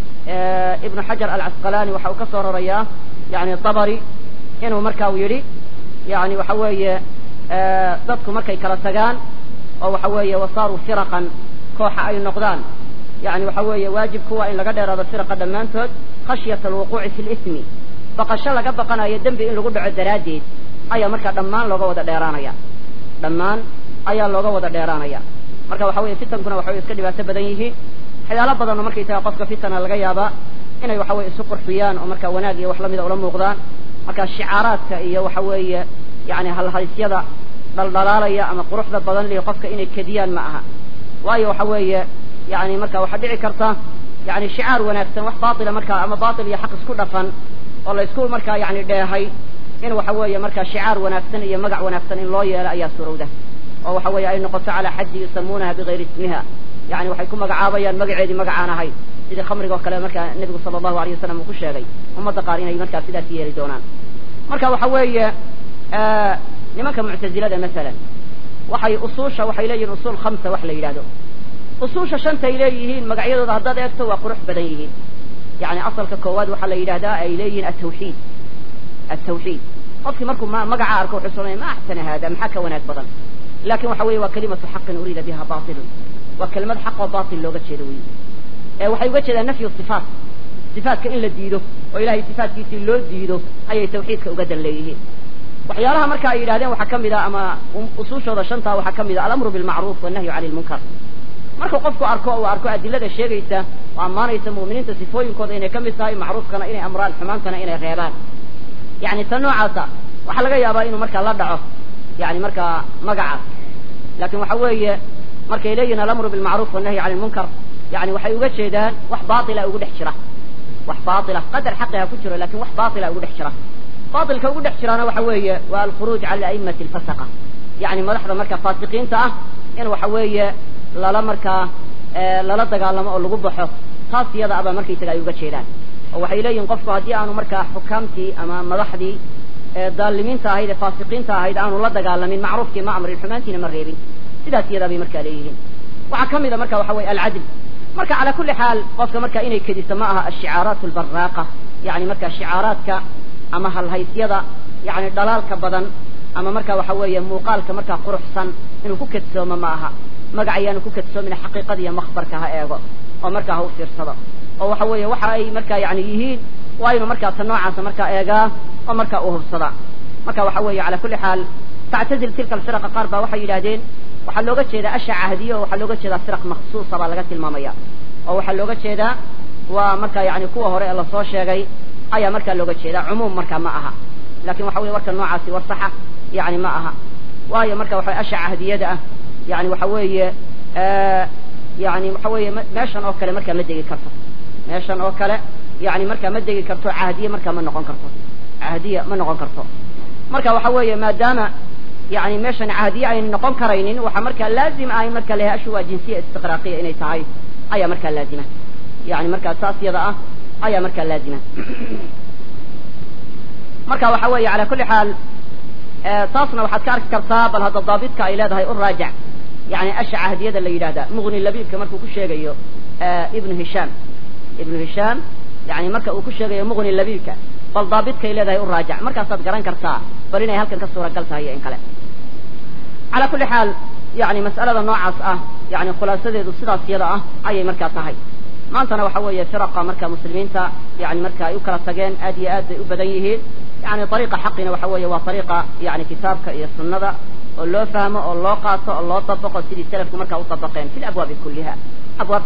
ibnu xajar alcasqalani waxa uu ka soo rorayaa yani tabari inuu marka uu yidhi yani waxa weeye dadku markay kala tagaan oo waxa weeye wasaaruu firaqan kooxa ay noqdaan yani waxa weeye waajibku waa in laga dheeraado firaqa dhammaantood khashyata alwuquuci fi lismi baqasho laga baqanayo dembi in lagu dhaco daraaddeed ayaa marka dhammaan looga wada dheeraanaya dhammaan ayaa looga wada dheeraanaya marka waxa weeye fitankuna waxa weye iska dhibaato badan yihiin waxyaalo badanoo markaysaga qofka fitana laga yaabaa inay waxa weye isu qurxiyaan oo marka wanaag iyo wax lamida ula muuqdaan marka shicaaraadka iyo waxa weeye yani halhaysyada dhaldhalaalaya ama quruxda badan lihi qofka inay kediyaan ma aha waayo waxa weeye yani marka waxaa dhici karta yani shicaar wanaagsan wax baatila marka ama baatil iyo xaq isku dhafan oo la isku markaa yani dheehay in waxa weeye marka shicaar wanaagsan iyo magac wanaagsan in loo yeelo ayaa surowda oo waxa weeye ay noqoto calaa xaddi yusamuunaha bigayri ismiha yani waxay ku magacaabayaan magaceedii magacaan ahayd sidii khamriga oo kale marka nebigu sala allahu alayh wasalam uu ku sheegay ummadda qaar inay markaa sidaas yeeli doonaan marka waxa weeye nimanka mu'tazilada mesela waxay leeyihiin usul 5 wax la yiraahdo usuusha 5 ay leeyihiin magacyadooda haddaad eegto waa qurux badan yihiin yani asalka koowaad waxa la yiraahdaa ay leeyihiin at-tawhid qofkii markuu magaca arko wuxuu sameeyay ma ahsana hada maxaa ka wanaag badan laakiin waxa weeye waa kalimatu haqqin urida biha baatil waa kalimad xaq oo baatil looga jeedo weeye waxay uga jeedaan nafyu sifaatka in la diido oo ilaahay sifaatkiisa loo diido ayay tawxiidka uga dan leeyihiin waxyaalaha marka ay yiraahdeen waxa kamid ah ama usuushooda 5 waxa kamid ah al-amru bil ma'ruf wa nahyu 'anil munkar marka qofku arko adillada sheegaysa oo amaanaysa muuminiinta sifooyinkooda inay kamid tahay macruufkana inay amraan xumaantana inay reebaan yani tanoocaasa waxa laga yaabaa inuu marka la dhaco yani marka magaca laakiin waxa weeye markay leeyihiin al-amru bil ma'ruf wa nahyu 'anil munkar yani waxay uga jeedaan wax baatila ugu dhex jira wax baatila qadar xaqaha ku jiro laakiin wax baatila ugu dhex jira baatilka ugu dhex jirana waxa weeye waa al-khuruj 'ala a'immati al-fasaqa yani madaxda marka faasiqiinta ah in waxa weeye lala dagaalamo oo lagu baxo taas iyada aba markaysaga ay uga jeedaan oo waxay leeyihiin qofku haddii aanu markaa xukaamtii ama madaxdii daalimiinta ahayd ee faasiqiinta ahayd aanu la dagaalamin macruufkii ma amrin xumaantiina ma reebin sidaas iyada bay markaa leeyihiin waxaa kamid a marka waxa weeye alcadl marka cala kulli xaal qofka marka inay kediso ma aha ashicaaraat albaraaqa yani marka shicaaraadka ama halhaysyada yani dhalaalka badan ama marka waxa weeye muuqaalka markaa quruxsan inuu ku kedsoomo ma aha magacayaanu ku kadsoomin xaqiiqada iyo makhbarka ha eego oo markaa ha u fiirsado oo waxa weeye waxa ay markaa yani yihiin waa inuu markaa tan noocaasa markaa eegaa oo markaa u hubsada marka waxa weeye cala kulli xaal تعتزل تلك الفرق قاربة وحي يلادين وحلوغة شيدا أشع عهدية وحلوغة شيدا فرق مخصوصة بالغة المامية أو حلوغة شيدا ومركا يعني قوة هراء الله صور شيغي أي مركا لوغة شيدا عموم مركا معها لكن وحوي وركا النوعاسي والصحة يعني معها وهي مركا وحوي أشع عهدية دا يعني وحوي يعني وحوي ماشان أوكالي مركا مدقي كرتو ماشان أوكالي يعني مركا مدقي كرتو عهدية مركا من نقون كرتو عهدية من نقون كرتو مركا وحوي ما دام يعني ماشان عهدية أي نقون كرينين وحا مركا لازم أي مركا لها أشواء جنسية استقراقية إني تعاي أي مركا لازمة يعني مركا أساسية ضاء أي مركا لازمة مركا وحوي على كل حال تصنع وحتكارك كرتاب هذا الضابط كإلاد هاي الراجع يعني أشع عهدية اللي يلاده مغني اللبيب كمركو كشيء ابن هشام يعني مركا وكشيء مغني اللبيب فالضابط كإلاد هاي الراجع مركا صاد قران كرتاب برينا هل كان كسورة قلتها هي إن كلام على كل حال يعني مسألة نوع يعني خلاصة ذي الصدى سيرة أي مركا تهي ما أنتنا وحوية فرقة مركا مسلمين يعني مركا يكرا سجين أدي أبديه يعني طريقة حقنا وحوية وطريقة يعني كتابك إيه السنة الله فهمه الله قاطع الله طبق سيدي السلف مركا وطبقين في الأبواب كلها أبواب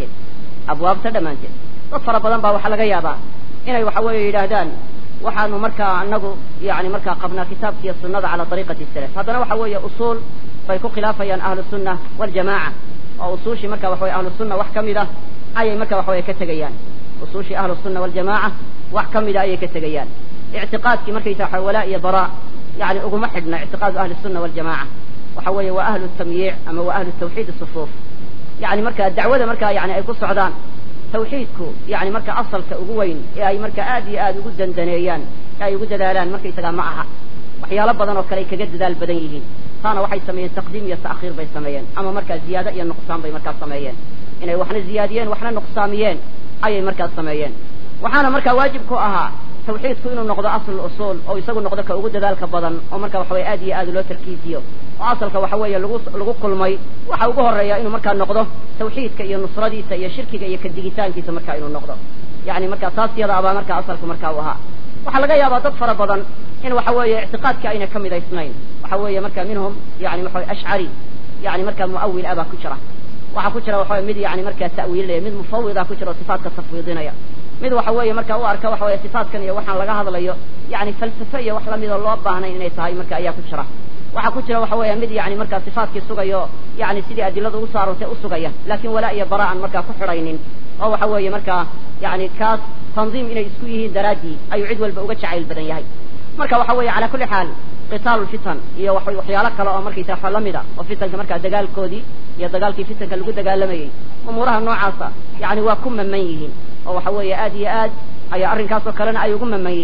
تدمانتين تصفر بدن بها وحلقة يابا إنه وحوية يلاهدان وحانو مركا أنه يعني مركا قبنا كتاب في السنة على طريقة السلف هذا وحوية أصول فيكون خلافا أهل السنة والجماعة وأصوشي مركا وحوية أهل السنة وحكم ذا أي مركا وحوية كتغيان أصوشي أهل السنة والجماعة وحكم ذا أي كتغيان اعتقاد كمركا يتوحى ولاء براء يعني أغمحدنا اعتقاد أهل السنة والجماعة وحوية وأهل التمييع أما وأهل التوحيد الصفوف يعني مركا الدعوة مركا يعني أي قصة عدان توحيدكو يعني مركا أصل كأغوين أي مركا آدي قدا دنيان أي قدا دالان مركا يتقى معها وحيالا بدن وكليك قد دال بدنيهين كان وحي سميين تقديم يتأخير بي سميين أما مركا زيادة يا النقصان بي مركا سميين إنه وحنا زياديين وحنا نقصاميين أي مركا سميين وحنا مركا واجبكو أها توحيدكو إنه نقضى أصل الأصول أو يساقوا نقضى كأغدا دالك بدن أو مركا وحوي آدي لو تركيزيو وأصلك وحوي لغو قلمي وحوقه الرأي إنه مركا نقضى توحيدك إيا النصرة ديسا إيا شركك إيا كالديجيتان كيسا مركا إنه نقضى يعني مركا ساسيا ضعبا مركا أصلك مركا وها وحلقا يابا تطفر بدن إنه وحوي اعتقادك أين كم إذا اثنين وحوي مركا منهم يعني محوي أشعري يعني مركا مؤول أبا كشرة وحكشرة وحوي مد يعني مركا تأويل لي مد مفوضة كشرة صفات كالتفويضين مد وحوي مركا وأركا وحوي صفات كان يوحنا لقا هذا ليو يعني فلسفية وحلا مد الله بهنا إنه يتهاي مركا أيا كشرة وحكشرة وحوي مد يعني مركا صفات كالسوغيو يعني سيدي أدلة وصار وتأسوغية لكن ولا يبراء مركا كحرين أو حوي مركا يعني كاس تنظيم إنه يسكويه درادي أي عدوى البوغة شعيل بدن يهي مركا وحوي على كل حال قتال الفتن هي وحيالك كلا مركي تفعل لمدا وفتن كمركا دجال كودي يا دجال كي فتن كلو دجال لمي أمورها نوع عصا يعني وكم من ميهين أو حوي آدي أي أرن كاسو كلنا أي وكم من ميهين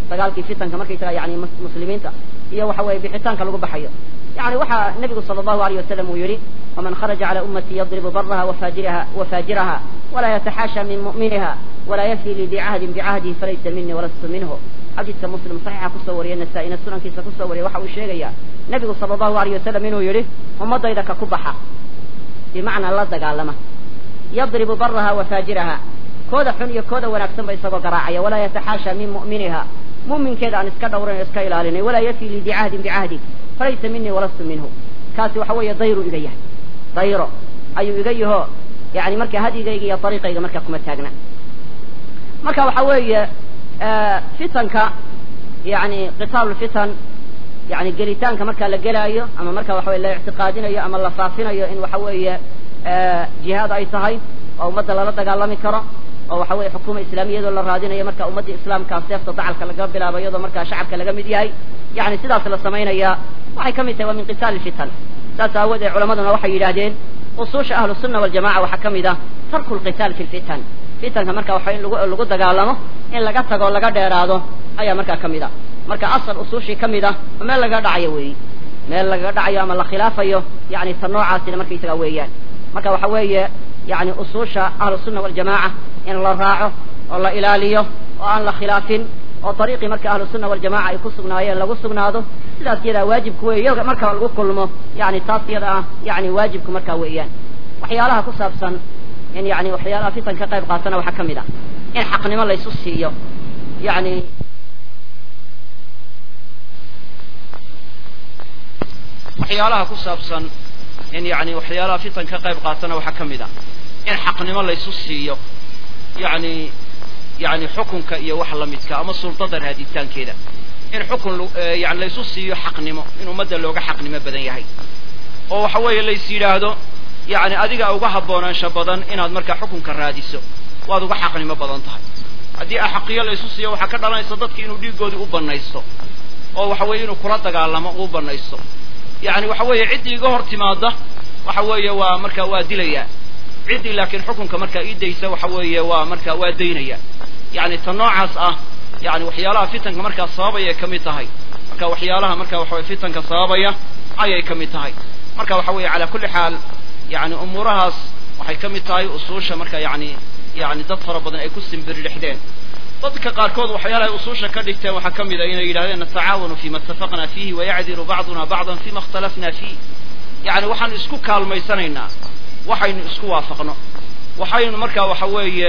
dagaalkii fitanka markaysaga yani muslimiinta iyo waxa weeye bixitaanka lagu baxayo yani waxaa nebigu sala allahu alayh wasalam uu yidhi waman kharaja cala ummati yadribu baraha wafajiraha walaa yataxaasha min mu'miniha walaa yafi lidii cahdin bicahdihi falaysa minii walastu minhu xadiidka muslim saxiixa kusoo wariyey nasaa-ina sunankiisa kusoo wariyey waxa uu sheegayaa nebigu sala allahu alayh wasalam inuu yidhi ummadayda ka ku baxa bimacnaa la dagaalama yadribu baraha wafaajiraha kooda xun iyo kooda wanaagsan ba isagoo garaacaya walaa yataxaasha min mu'miniha mu'minkeeda aan iska dhawran o iska ilaalinay walaa yafi lidii cahdin bicahdi falaysa minii walastu minhu kaasi waxa weeye dayru iga yahay dayro ayuu iga yaho yani marka hadyigayga iyo dariiqayga markaa kuma taagna marka waxa weeye fitanka yani qitaalulfitan yani gelitaanka markaa la gelaayo ama marka waxa weye la ictiqaadinayo ama la faafinayo in waxa weeye jihaad ay tahay oo ummadda lala dagaalami karo oo waxa weeye xukuuma islaamiyadoo la raadinayo marka ummadda islaamkaa seefta dacalka laga bilaabo iyadoo markaa shacabka laga mid yahay yani sidaas la samaynaya waxay ka mid tahay waa min qitaali fitan saas aawoodee culamaduna waxay yidhaahdeen usuusha ahlu sunna waljamaca waxaa ka mid ah tarku lqitaal fi lfitan fitanka marka waxa in lagu dagaalamo in laga tago laga dheeraado ayaa markaa ka mid ah marka asal usuushii ka mid ah oo meel lagaga dhacayo weeyi meel lagaga dhacayo ama la khilaafayo yani ta noocaasina markaysaga weeyaan marka waxa weeye yani usuusha ahlu sunna waljamaca in la raaco oo la ilaaliyo oo aan la khilaafin oo dariiqii marka ahlu sunna waljamaca ay ku sugnaayeen lagu sugnaado sidaas iyadaa waajibku weeye marka lagu kulmo yani taas iyada ah yani waajibku markaa weeyaan waxyaalaha ku saabsan in yani waxyaalaha fitan ka qayb qaatana waxaa ka mid ah in xaqnimo laysu siiyo yani waxyaalaha ku saabsan in yani waxyaalaha fitan ka qayb qaatana waxaa ka mid ah in xaqnimo laysu siiyo yani xukunka iyo wax lamidka ama sultada raaditaankeeda in xukun yani laysu siiyo xaqnimo in ummadda looga xaqnimo badan yahay oo waxa weeye lays yidhaahdo yani adiga uga haboonaansha badan inaad markaa xukunka raadiso waad uga xaqnimo badan tahay haddii axaqiyo laysu siiyo waxaa ka dhalanaysa dadki inuu dhiigoodii u banaysto oo waxa weeye inuu kula dagaalamo u banaysto yani waxa weeye ciddii iga hor timaada waxa weeye waa marka waa dilayaa ciddii laakiin xukunka markaa ii daysa waxa weeye waa marka waa daynaya yani ta noocaas ah yani waxyaalaha fitanka markaa sababaya ka mid tahay marka waxyaalaha marka waxa weye fitanka sababaya ayay ka mid tahay marka waxa weeye calaa kulli xaal yani umuurahaas waxay ka mid tahay usuusha marka yani dad fara badan ay ku simbirdhexdeen dadka qaarkood waxyaalahay usuusha ka dhigteen waxaa ka mid a inay yidhahdeen natacaawanu fima itafaqna fihi wayacdiru bacduna bacdan fima اkhtalafna fiih yani waxaanu isku kaalmaysanaynaa waxaynu isku waafaqno waxaynu marka waxa weeye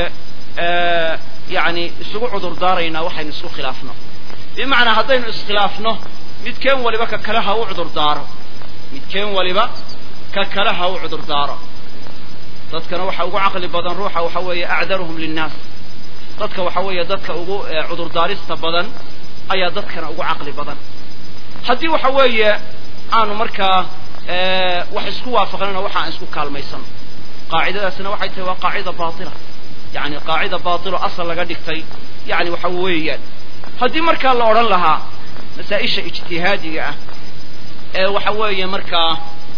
yani isugu cudur daaraynaa waxaynu isku khilaafno bimacnaa haddaynu iskhilaafno midkeen waliba ka kale ha u cudur daaro midkeen waliba ka kale ha u cudur daaro dadkana waxa ugu caqli badan ruuxa waxa weeye acdaruhum linnaas dadka waxa weeye dadka ugu cudur daarista badan ayaa dadkana ugu caqli badan haddii waxa weeye aanu markaa wax isku waafaqnana waxa aan isku kaalmaysano qaacidadaasina waxay tahay waa qaacida baatila yani qaacida baatilo asal laga dhigtay yani waxa weeyaan haddii markaa la odhan lahaa masaa-isha ijtihaadiga ah ee waxa weeye markaa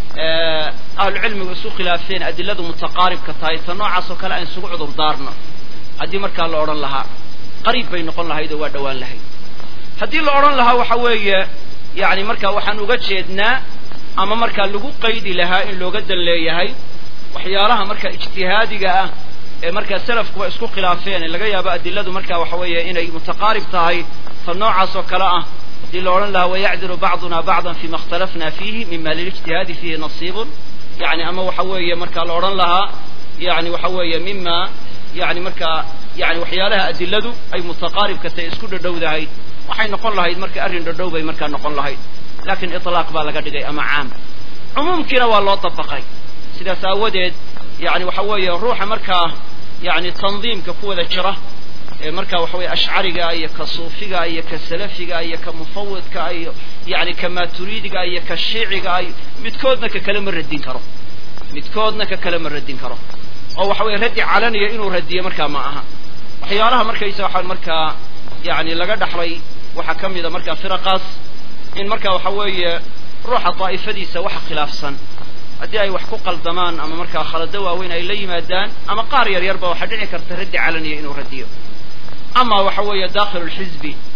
ahlu cilmigu isu khilaafeen adiladu mutaqaaribka tahay ta noocaas oo kale aan isugu cudur daarno haddii markaa la odhan lahaa qariib bay noqon lahayd oo waa dhowaan lahayd haddii la odhan lahaa waxa weeye yani markaa waxaan uga jeednaa ama markaa lagu qaydi lahaa in looga dan leeyahay waxyaalaha marka ijtihaadiga ah ee markaa salafkuba isku khilaafeen ee laga yaabo adiladu marka waxa weeye inay mutaqaarib tahay ta noocaas oo kale ah haddii la odhan lahaa wayacdiru bacduna bacdan fima اkhtalafna fiihi mima lilijtihaadi fiihi nasiibun yani ama waxa weeye markaa la odhan lahaa yani waxa weeye mima yani markaa yani waxyaalaha adiladu ay mutaqaaribka tahay isku dhadhowdahay waxay noqon lahayd marka arrin dhadhow bay markaa noqon lahayd lakin iطlaaq baa laga dhigay ama caam cumuumkiina waa loo dabaqay sidaas aawadeed yani waxa weeye ruuxa markaa yani tandiimka ku wada jira ee marka waxa weye ashcariga iyo ka suufiga iyo ka salafiga iyo ka mufawidka iyo yani ka maturiidiga iyo ka shiiciga iyo midkoodna ka kale ma radin karo midkoodna ka kale ma radin karo oo waxa weye raddi calaniya inuu radiyo markaa ma aha waxyaalaha markaysa waxaan markaa yani laga dhaxlay waxaa ka mida markaa firaqaas in marka waxa weeye ruuxa daa'ifadiisa waxa khilaafsan haddii ay wax ku qaldamaan ama markaa khalado waaweyn ay la yimaadaan ama qaar yar yarba waxaa dhici karta raddi calaniya inuu radiyo ama waxa weeye daakhilu lxizbi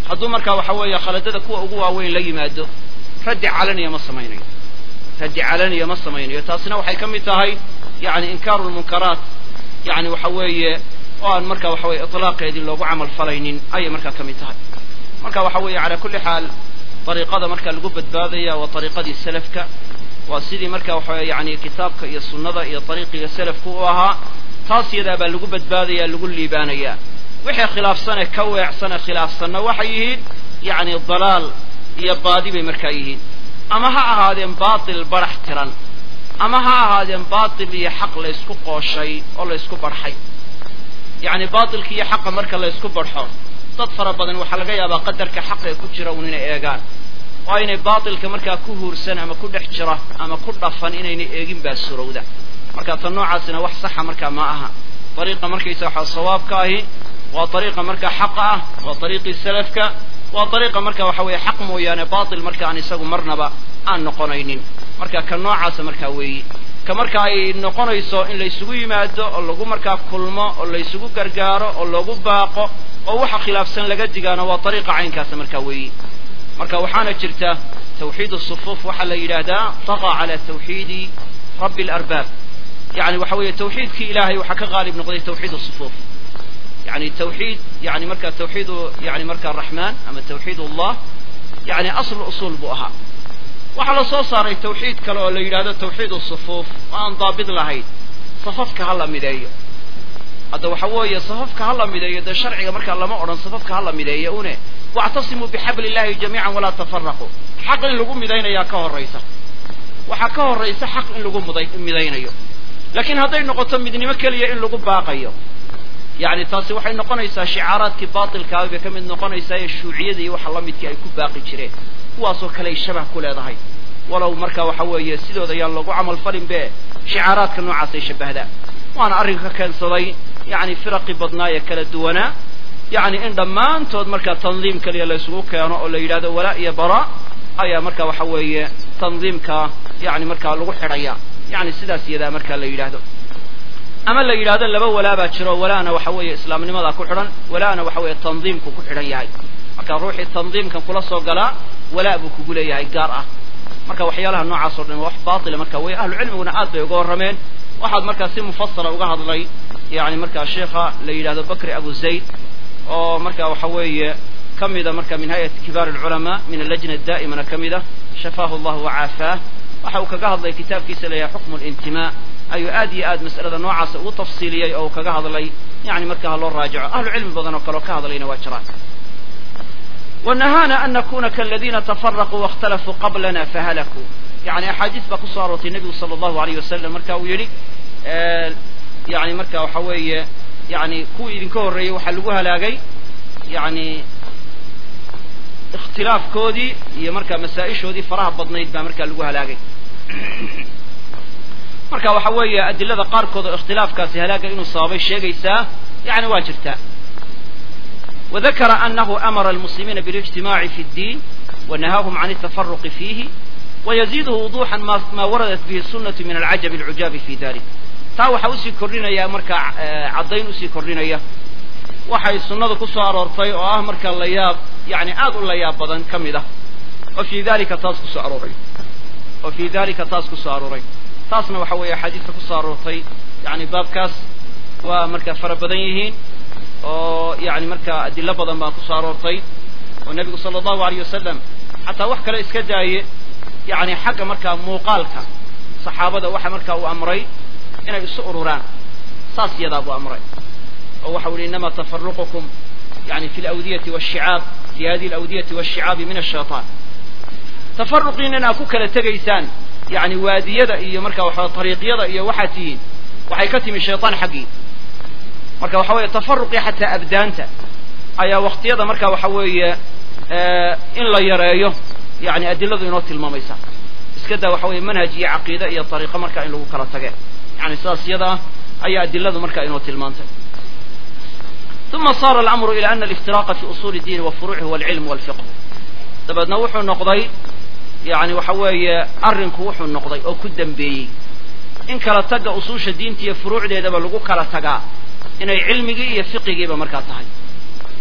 hadduu markaa waxa weeye khaladada kuwa ugu waaweyn la yimaado raddi calaniya ma samaynayo raddi calaniya ma samaynayo taasina waxay ka mid tahay yani inkaaru lmunkaraat yani waxa weeye oo aan marka waxa weye itlaaqeedii loogu camal falaynin ayay markaa ka mid tahay marka waxa weeye calaa kulli xaal dariiqada marka lagu badbaadaya waa dariiqadii salafka waa sidii marka waxa yani kitaabka iyo sunnada iyo dariiqiga salafku u ahaa taas yadaa baa lagu badbaadaya lagu liibaanaya wixii khilaafsane ka weecsane khilaafsanna waxay yihiin yani dalaal iyo baadi bay markaa yihiin ama ha ahaadeen baatil barax tiran ama ha ahaadeen baatil iyo xaq la ysku qooshay oo la ysku barxay yani baatilka iyo xaqa marka la ysku barxo dad fara badan waxaa laga yaabaa qadarka xaqa ee ku jira un inay eegaan oo inay baatilka markaa ku huursan ama ku dhex jira ama ku dhafan inayna eegin baa surowda marka tan noocaasina wax saxa markaa ma aha dariiqa markaysa waxaa sawaabka ahi waa dariiqa markaa xaqa ah waa dariiqii salafka waa dariiqa marka waxa weeye xaq mooyaane baatil marka aan isagu marnaba aan noqonaynin marka ka noocaasa markaa weeyi ka marka ay noqonayso in laysugu yimaado oo lagu markaa kulmo oo laysugu gargaaro oo lagu baaqo oo waxa khilaafsan laga digaano waa dariiqa caynkaasa markaa weeyi marka waxaana jirta tawxiid الصفوف waxaa la yidhaahdaa taqa calى tawxiidi rabbi اlarbaab yani waxa weeye tawxiidkii ilaahay waxaa ka qaalib noqday tawxiid الصفوف yani tawxiid yani marka tawxiid yani marka raxmaan ama tawxiid allah yani asl usul buu ahaa waxaa la soo saaray tawxiid kale oo la yidhahdo tawxiid الصفوف oo aan daabit lahayn safafka ha la mideeyo hadda waxa weeye safafka ha la mideeyo dee sharciga markaa lama odhan safafka ha la mideeyo une wactasimuu bixabli illahi jamiican walaa tafaraquu xaq in lagu midaynayaa ka horraysa waxaa ka horraysa xaq in lagu midaynayo laakiin hadday noqoto midnimo keliya in lagu baaqayo yani taasi waxay noqonaysaa shicaaraadkii baatilkaaba bay ka mid noqonaysaa ee shuuciyada iyo waxa la midkii ay ku baaqi jireen kuwaasoo kale ay shabah ku leedahay walow marka waxa weeye sidooda yaan lagu camal falin be shicaaraadka noocaasay shabahdaan waana arrinka ka keensaday yani firaqi badnaa ee kala duwanaa yani in dhammaantood markaa tandiim keliya la isugu keeno oo la yidhahdo walaa iyo bara ayaa marka waxa weeye tandiimka yani markaa lagu xidhaya yani sidaas iyadaa markaa la yidhaahdo ama la yidhahdo laba walaa baa jiro walaana waxa weeye islaamnimadaa ku xidhan walaana waxa weeye tandiimku ku xidhan yahay marka ruuxii tandiimkan kula soo galaa walaa buu kugu leeyahay gaar ah marka waxyaalaha noocaas oo dhan wax baatila marka wey ahlu cilmiguna aad bay uga warrameen waxaad markaa si mufasala uga hadlay yani markaa sheekha la yidhahdo bakri abu zayd oo marka waxa weeye ka mida marka min hayati kibaar alculamaa min allajna daa'imana ka mida shafaahu allah wacaafaah waxa uu kaga hadlay kitaabkiisa la yahay xukmu lintimaa ayuu aad iyo aad mas'alada noocaasa ugu tafsiiliyey oo uu kaga hadlay yani marka ha loo raajico ahlu cilmi badan oo kale oo ka hadlayna waa jiraan wanahaana an nakuna kaladiina tafaraquu waاkhtalafuu qablana fahalakuu yani axaadiis baa kusoo aroortay nebigu sala allahu alayh wasalam marka uu yidhi yani marka waxa weeye yani kuwii idinka horreeyey waxaa lagu halaagay yani ikhtilaafkoodii iyo marka masaa-ishoodii faraha badnayd baa markaa lagu halaagay marka waxa weeye adilada qaarkood oo ikhtilaafkaasi halaaga inuu sababay sheegaysaa yani waa jirtaa وذكر أنه أمر المسلمين بالاجتماع في الدين ونهاهم عن التفرق فيه ويزيده وضوحا ما وردت به السنة من العجب العجاب في ذلك taa waxa usii kordhinaya marka caddayn usii kordhinaya waxay sunnadu ku soo aroortay oo ah marka la yaab yani aad u la yaab badan ka mid ah oo fi dalika taas ku soo arooray oo fi dalika taas ku soo arooray taasna waxa weeye xadiiska ku soo aroortay yani baabkaas waa marka fara badan yihiin oo yani marka adilo badan baa ku soo aroortay oo nebigu sala allahu alayh wasalam xataa wax kale iska daaye yani xagga marka muuqaalka saxaabada waxa marka uu amray inay isu ururaan saas yadaa buu amray oo waxa uu inama tafarruqukum yani fi alawdiyati waashicaab fi hadihi alawdiyati waashicaabi min ashaytaan tafarruqiina inaa ku kala tegaysaan yani waadiyada iyo marka waxa ariiqyada iyo waxaa tihiin waxay ka timi shaytaan xaggii marka waxa weeye tafarruqii xataa abdaanta ayaa waqtiyada marka waxa weeye in la yareeyo yani adiladu inoo tilmaamaysa iska daa waxa weeye manhaj iyo caqiide iyo ariiqo marka in lagu kala tage yani sidaas yada ayaa adiladu marka inoo tilmaantay ثuma saara alamru ila ana aliftiraaqa fi usuuli اdiini wa furuucihi walcilm walfiqh dabeedna wuxuu noqday yani waxa weeye arrinku wuxuu noqday oo ku dembeeyey in kala taga usuusha diinta iyo furuucdeedaba lagu kala tagaa inay cilmigii iyo fiqigiiba markaa tahay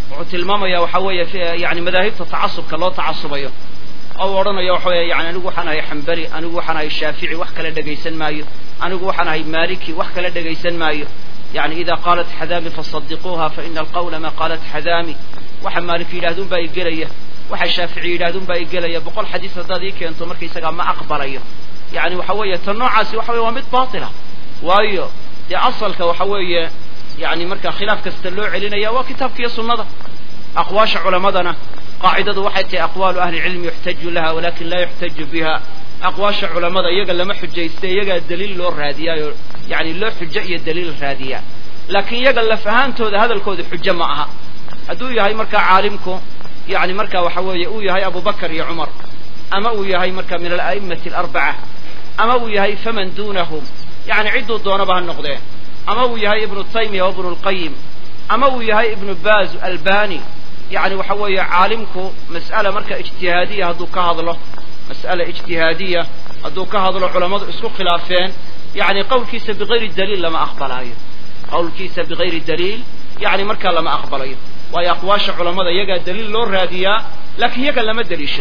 wuxuu tilmaamaya waxa weeye yani madaahibta tacasubka loo tacasubayo oo odhanayo waxa weeye yani anigu waxaan ahay xambali anigu waxaan ahay shaafici wax kala dhegaysan maayo anigu waxaan ahay maliki wax kala dhegaysan maayo yani ida qaalat xadaami faصadiquuha faina alqawla ma qaalat xadaami waxa maliki yidhahdun baa igelaya waxa shaafici yidhahdun baa igelaya 100 xadiis haddaad ii keento marka isagaa ma aqbalayo yani waxa weeye tan noocaasi waxa weye waa mid baatila waayo dee asalka waxa weeye yani marka khilaaf kasta loo celinaya waa kitaabka iyo sunnada aqwaasha culamadana qaacidadu waxay tahay aqwaalu ahli cilmi yuxtaju laha walakin laa yuxtaju biha aqwaasha culamada iyaga lama xujaysta iyagaa daliil loo raadiyaayo yani loo xujo iyo daliil raadiyaa laakiin iyaga laf ahaantooda hadalkooda xujo ma aha hadduu yahay markaa caalimku yani marka waxa weeye uu yahay abubakar iyo cumar ama uu yahay marka min ala'imati alarbaca ama uu yahay faman dunahum yani cidduu doonaba ha noqdee ama uu yahay ibnu taymiya wa ibnu lqayim ama uu yahay ibnu baz albani yani waxa weeye caalimku mas'ala marka ijtihaadiya hadduu ka hadlo mas'ala ijtihaadiya hadduu ka hadlo culammadu isku khilaafeen yani qawlkiisa bigayri daliil lama aqbalaayo qawlkiisa bigayri daliil yani markaa lama aqbalayo waayo aqwaasha culamada iyagaa daliil loo raadiyaa laakiin iyaga lama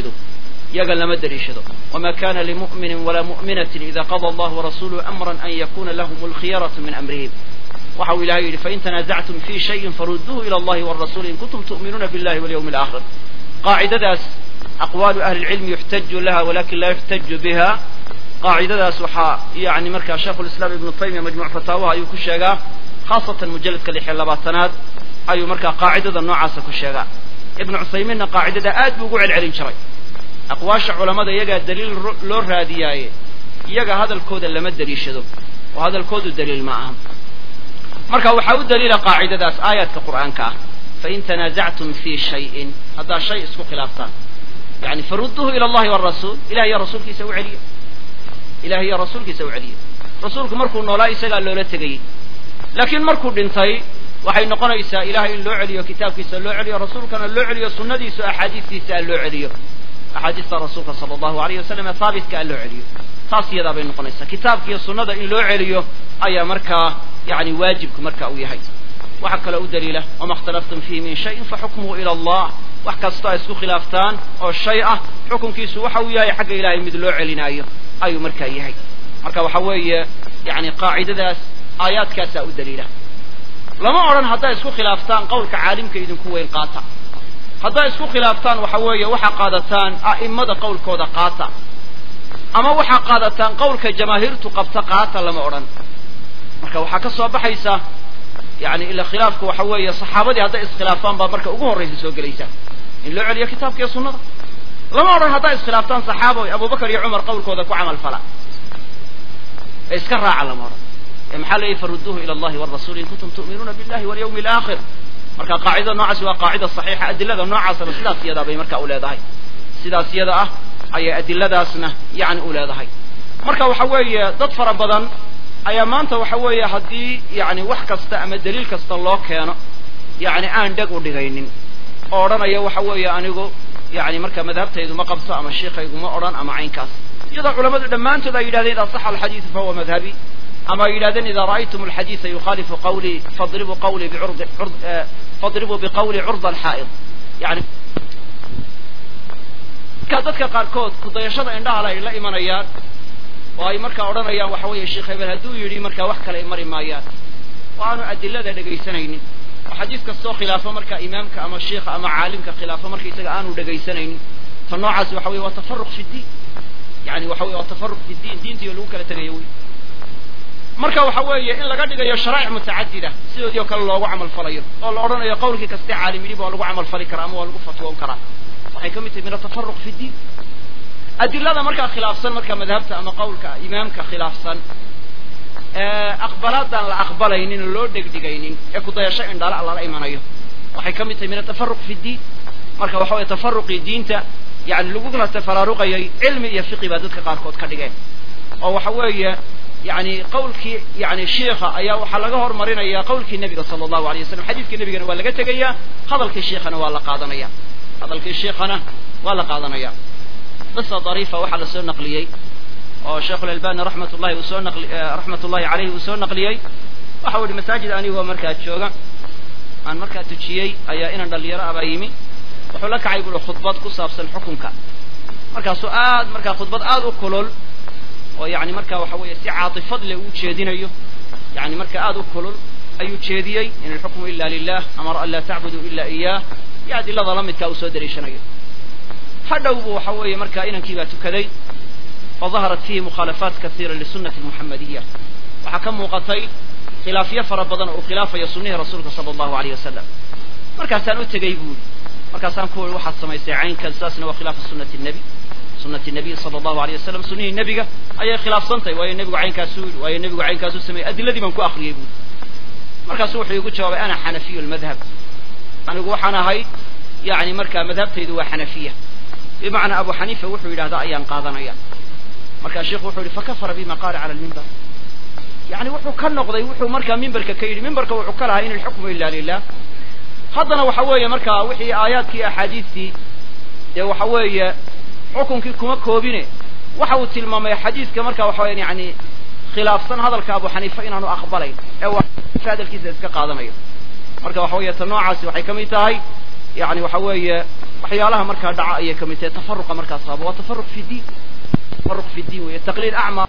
daliishado wama kana limu'minin walaa mu'minatin ida qada allahu warasuluhu amran an yakuna lahum alkhiyaratu min amrihim waxa uu ilahay yidhi fain tanazactum fi shayin farudduuhu ila allahi warasuli in kuntum tu'minuuna billahi walyawmi alaakhir qaacidadaas aqwaalu ahli lcilmi yuxtaju laha walakin laa yuxtaju biha qaacidadaas waxaa yani markaa shaikhu lislaam ibnu taymiya majmuc fataawaha ayuu ku sheegaa khaasatan mujalladka 26aad ayuu markaa qaacidada noocaasa ku sheegaa ibnu cuthaymiinna qaacidada aad buu ugu celcelin jiray aqwaasha culamada iyagaa daliil loo raadiyaaye iyaga hadalkooda lama daliishado oo hadalkoodu daliil ma aha marka waxaa u daliila qaacidadaas aayaadka qur'aanka ah fain tanazactum fi shayin haddaa shay isku khilaaftaan yani farudduuhu ila allahi wrasuul ilahay iyo rasuulkiisa u celiya ilahay iyo rasuulkiisa u celiya rasuulku markuu noolaa isagaa loola tegayey laakiin markuu dhintay waxay noqonaysaa ilahay in loo celiyo kitaabkiisa loo celiyo rasuulkana loo celiyo sunnadiisa axaadiistiisa loo celiyo axaadiista rasuulka sala allahu alayh wasalam ee haabitka loo celiyo taas iyadaa bay noqonaysaa kitaabka iyo sunnada in loo celiyo ayaa markaa yani waajibku marka uu yahay waxaa kaloo u daliila wama اkhtalaftum fihi min shayin faxukmuhu ila allah wax kastoo ay isku khilaaftaan oo shay ah xukunkiisu waxa uu yahay xagga ilahay mid loo celinaayo ayuu markaa yahay marka waxa weeye yani qaacidadaas aayaadkaasaa u daliila lama odhan hadday isku khilaaftaan qawlka caalimka idinku weyn qaata hadday isku khilaaftaan waxa weeye waxaa qaadataan a'imada qawlkooda qaata ama waxaa qaadataan qawlka jamaahiirtu qabta qaata lama odhan marka waxaa ka soo baxaysa yani ila khilaafku waxa weeye saxaabadii hadday iskhilaafaan baa marka ugu horraysa soo gelaysa in loo celiyo kitaabka iyo sunnada lama odhan hadday iskhilaaftaan saxaaba abubakar iyo cumar qawlkooda ku camal fala ee iska raaca lama odhan ee maxaa leeyahy farudduuhu ila allahi warasuli in kuntum tu'minuuna billahi walyawmi alaakhir marka qaacidada noocaasi waa qaacida saxiixa adilada noocaasna sidaas iyadaa bay marka u leedahay sidaas iyada ah ayay adiladaasna yani u leedahay marka waxa weeye dad fara badan ayaa maanta waxa weeye haddii yani wax kasta ama daliil kasta loo keeno yani aan dheg u dhigaynin oo odhanaya waxa weeye anigu yani marka madhabtaydu ma qabto ama shiikaygu ma odhan ama caynkaas iyadoo culamadu dhammaantood ay yidhahdeen ida saxa alxadiidu fahuwa madhabi ama ay yidhahdeen ida ra'aytum alxadiida yukhalifu qawlii fadribuu biqawli curda alxaa'id yani dadka qaarkood kudayashada indhahala ay la imanayaan oo ay markaa odhanayaan waxa weeye sheekh hebel hadduu yidhi markaa wax kale ay mari maayaan oo aanu adilada dhegaysanaynin oo xadiis kastoo khilaafo marka imaamka ama sheikha ama caalimka khilaafo marka isaga aanu dhegaysanaynin ta noocaasi waxa weye waa tafaruq fi diin yani waxa weye waa tafaruq fi diin diintiyo lagu kala tegayo wey marka waxa weeye in laga dhigayo sharaa'ic mutacadida sidoodii oo kale loogu camal falayo oo la odhanayo qawlkii kaste caalim yidhi waa lagu camal fali karaa ama waa lagu fatwoon karaa waxay ka mid tahay min atafaruq fi diin adilada markaa khilaafsan marka madhabta ama qawlka imaamka khilaafsan aqbalaadaan la aqbalaynin oo loo dhegdhigaynin ee kudayasho indhala lala imanayo waxay ka mid tahay min atafaruq fi diin marka waxa weye tafaruqii diinta yani lagu kala tafaraaruqayay cilmi iyo fiqi baa dadka qaarkood ka dhigeen oo waxa weeye yani qawlkii yani shiikha ayaa waxaa laga hormarinaya qawlkii nebiga sala allahu alay wasalam xadiidkii nebigana waa laga tegaya hadalkii shiikhana waa la qaadanaya hadalkii shiikhana waa la qaadanaya qisa dariifa waxaa la soo naqliyey oo sheikhu lalbani raxmat ullahi alayhi uu soo naqliyey waxa u yihi masaajid anigoo markaa jooga aan markaa tujiyey ayaa inan dhalinyaro abaa yimi wuxuu la kacay buui khudbad ku saabsan xukunka markaasuu markaa khudbad aad u kulul oo yani markaa waxa weeye si caatifad leh uu jeedinayo yani marka aad u kulul ayuu jeediyey in alxukmu ila lilah amara an laa tacbuduu ila iyah iyo adilada la midkaa uu soo daliishanayo hadhow buu waxa weeye markaa inankii baa tukaday fadaharat fiihi mukhaalafaat kaiira lisunati lmuxamadiya waxaa ka muuqatay khilaafyo fara badan oo uu khilaafayo sunihii rasuulka sala allahu alayh wasalam markaasaan u tegey buuri markaasaan ku uri waxaad samaysay caynkan saasna waa khilaafu sunati nabiy sala allahu alayh wasalam sunihii nebiga ayay khilaafsantahay waayo nebigu caynkaasuu yidhi waayo nebigu caynkaasuu sameeyey adiladii baan ku akriyey buuri markaasuu wuxuu igu jawaabay ana xanafiyu lmadhab anigu waxaan ahay yani markaa madhabtaydu waa xanafiya bimacnaa abu xaniifa wuxuu yidhahdaa ayaan qaadanaya markaa sheikhu wuxuu yihi fakafara bima qaala cala lmimbar yani wuxuu ka noqday wuxuu markaa mimbarka ka yidhi mimbarka wuxuu ka lahaa in alxukmu ila lilah haddana waxa weeye markaa wixii aayaadkii axaadiistii dee waxa weeye xukunkii kuma koobine waxa uu tilmaamay xadiiska marka waxa weya yani khilaafsan hadalka abu xaniifa inaanu aqbalayn ee hadalkiisa iska qaadanayo marka waxa weeye ta noocaasi waxay kamid tahay yani waxa weeye waxyaalaha markaa dhaca ayay kamid tahay tafaruqa markaa sababa waa tafaruq fi diin wey taqliid acma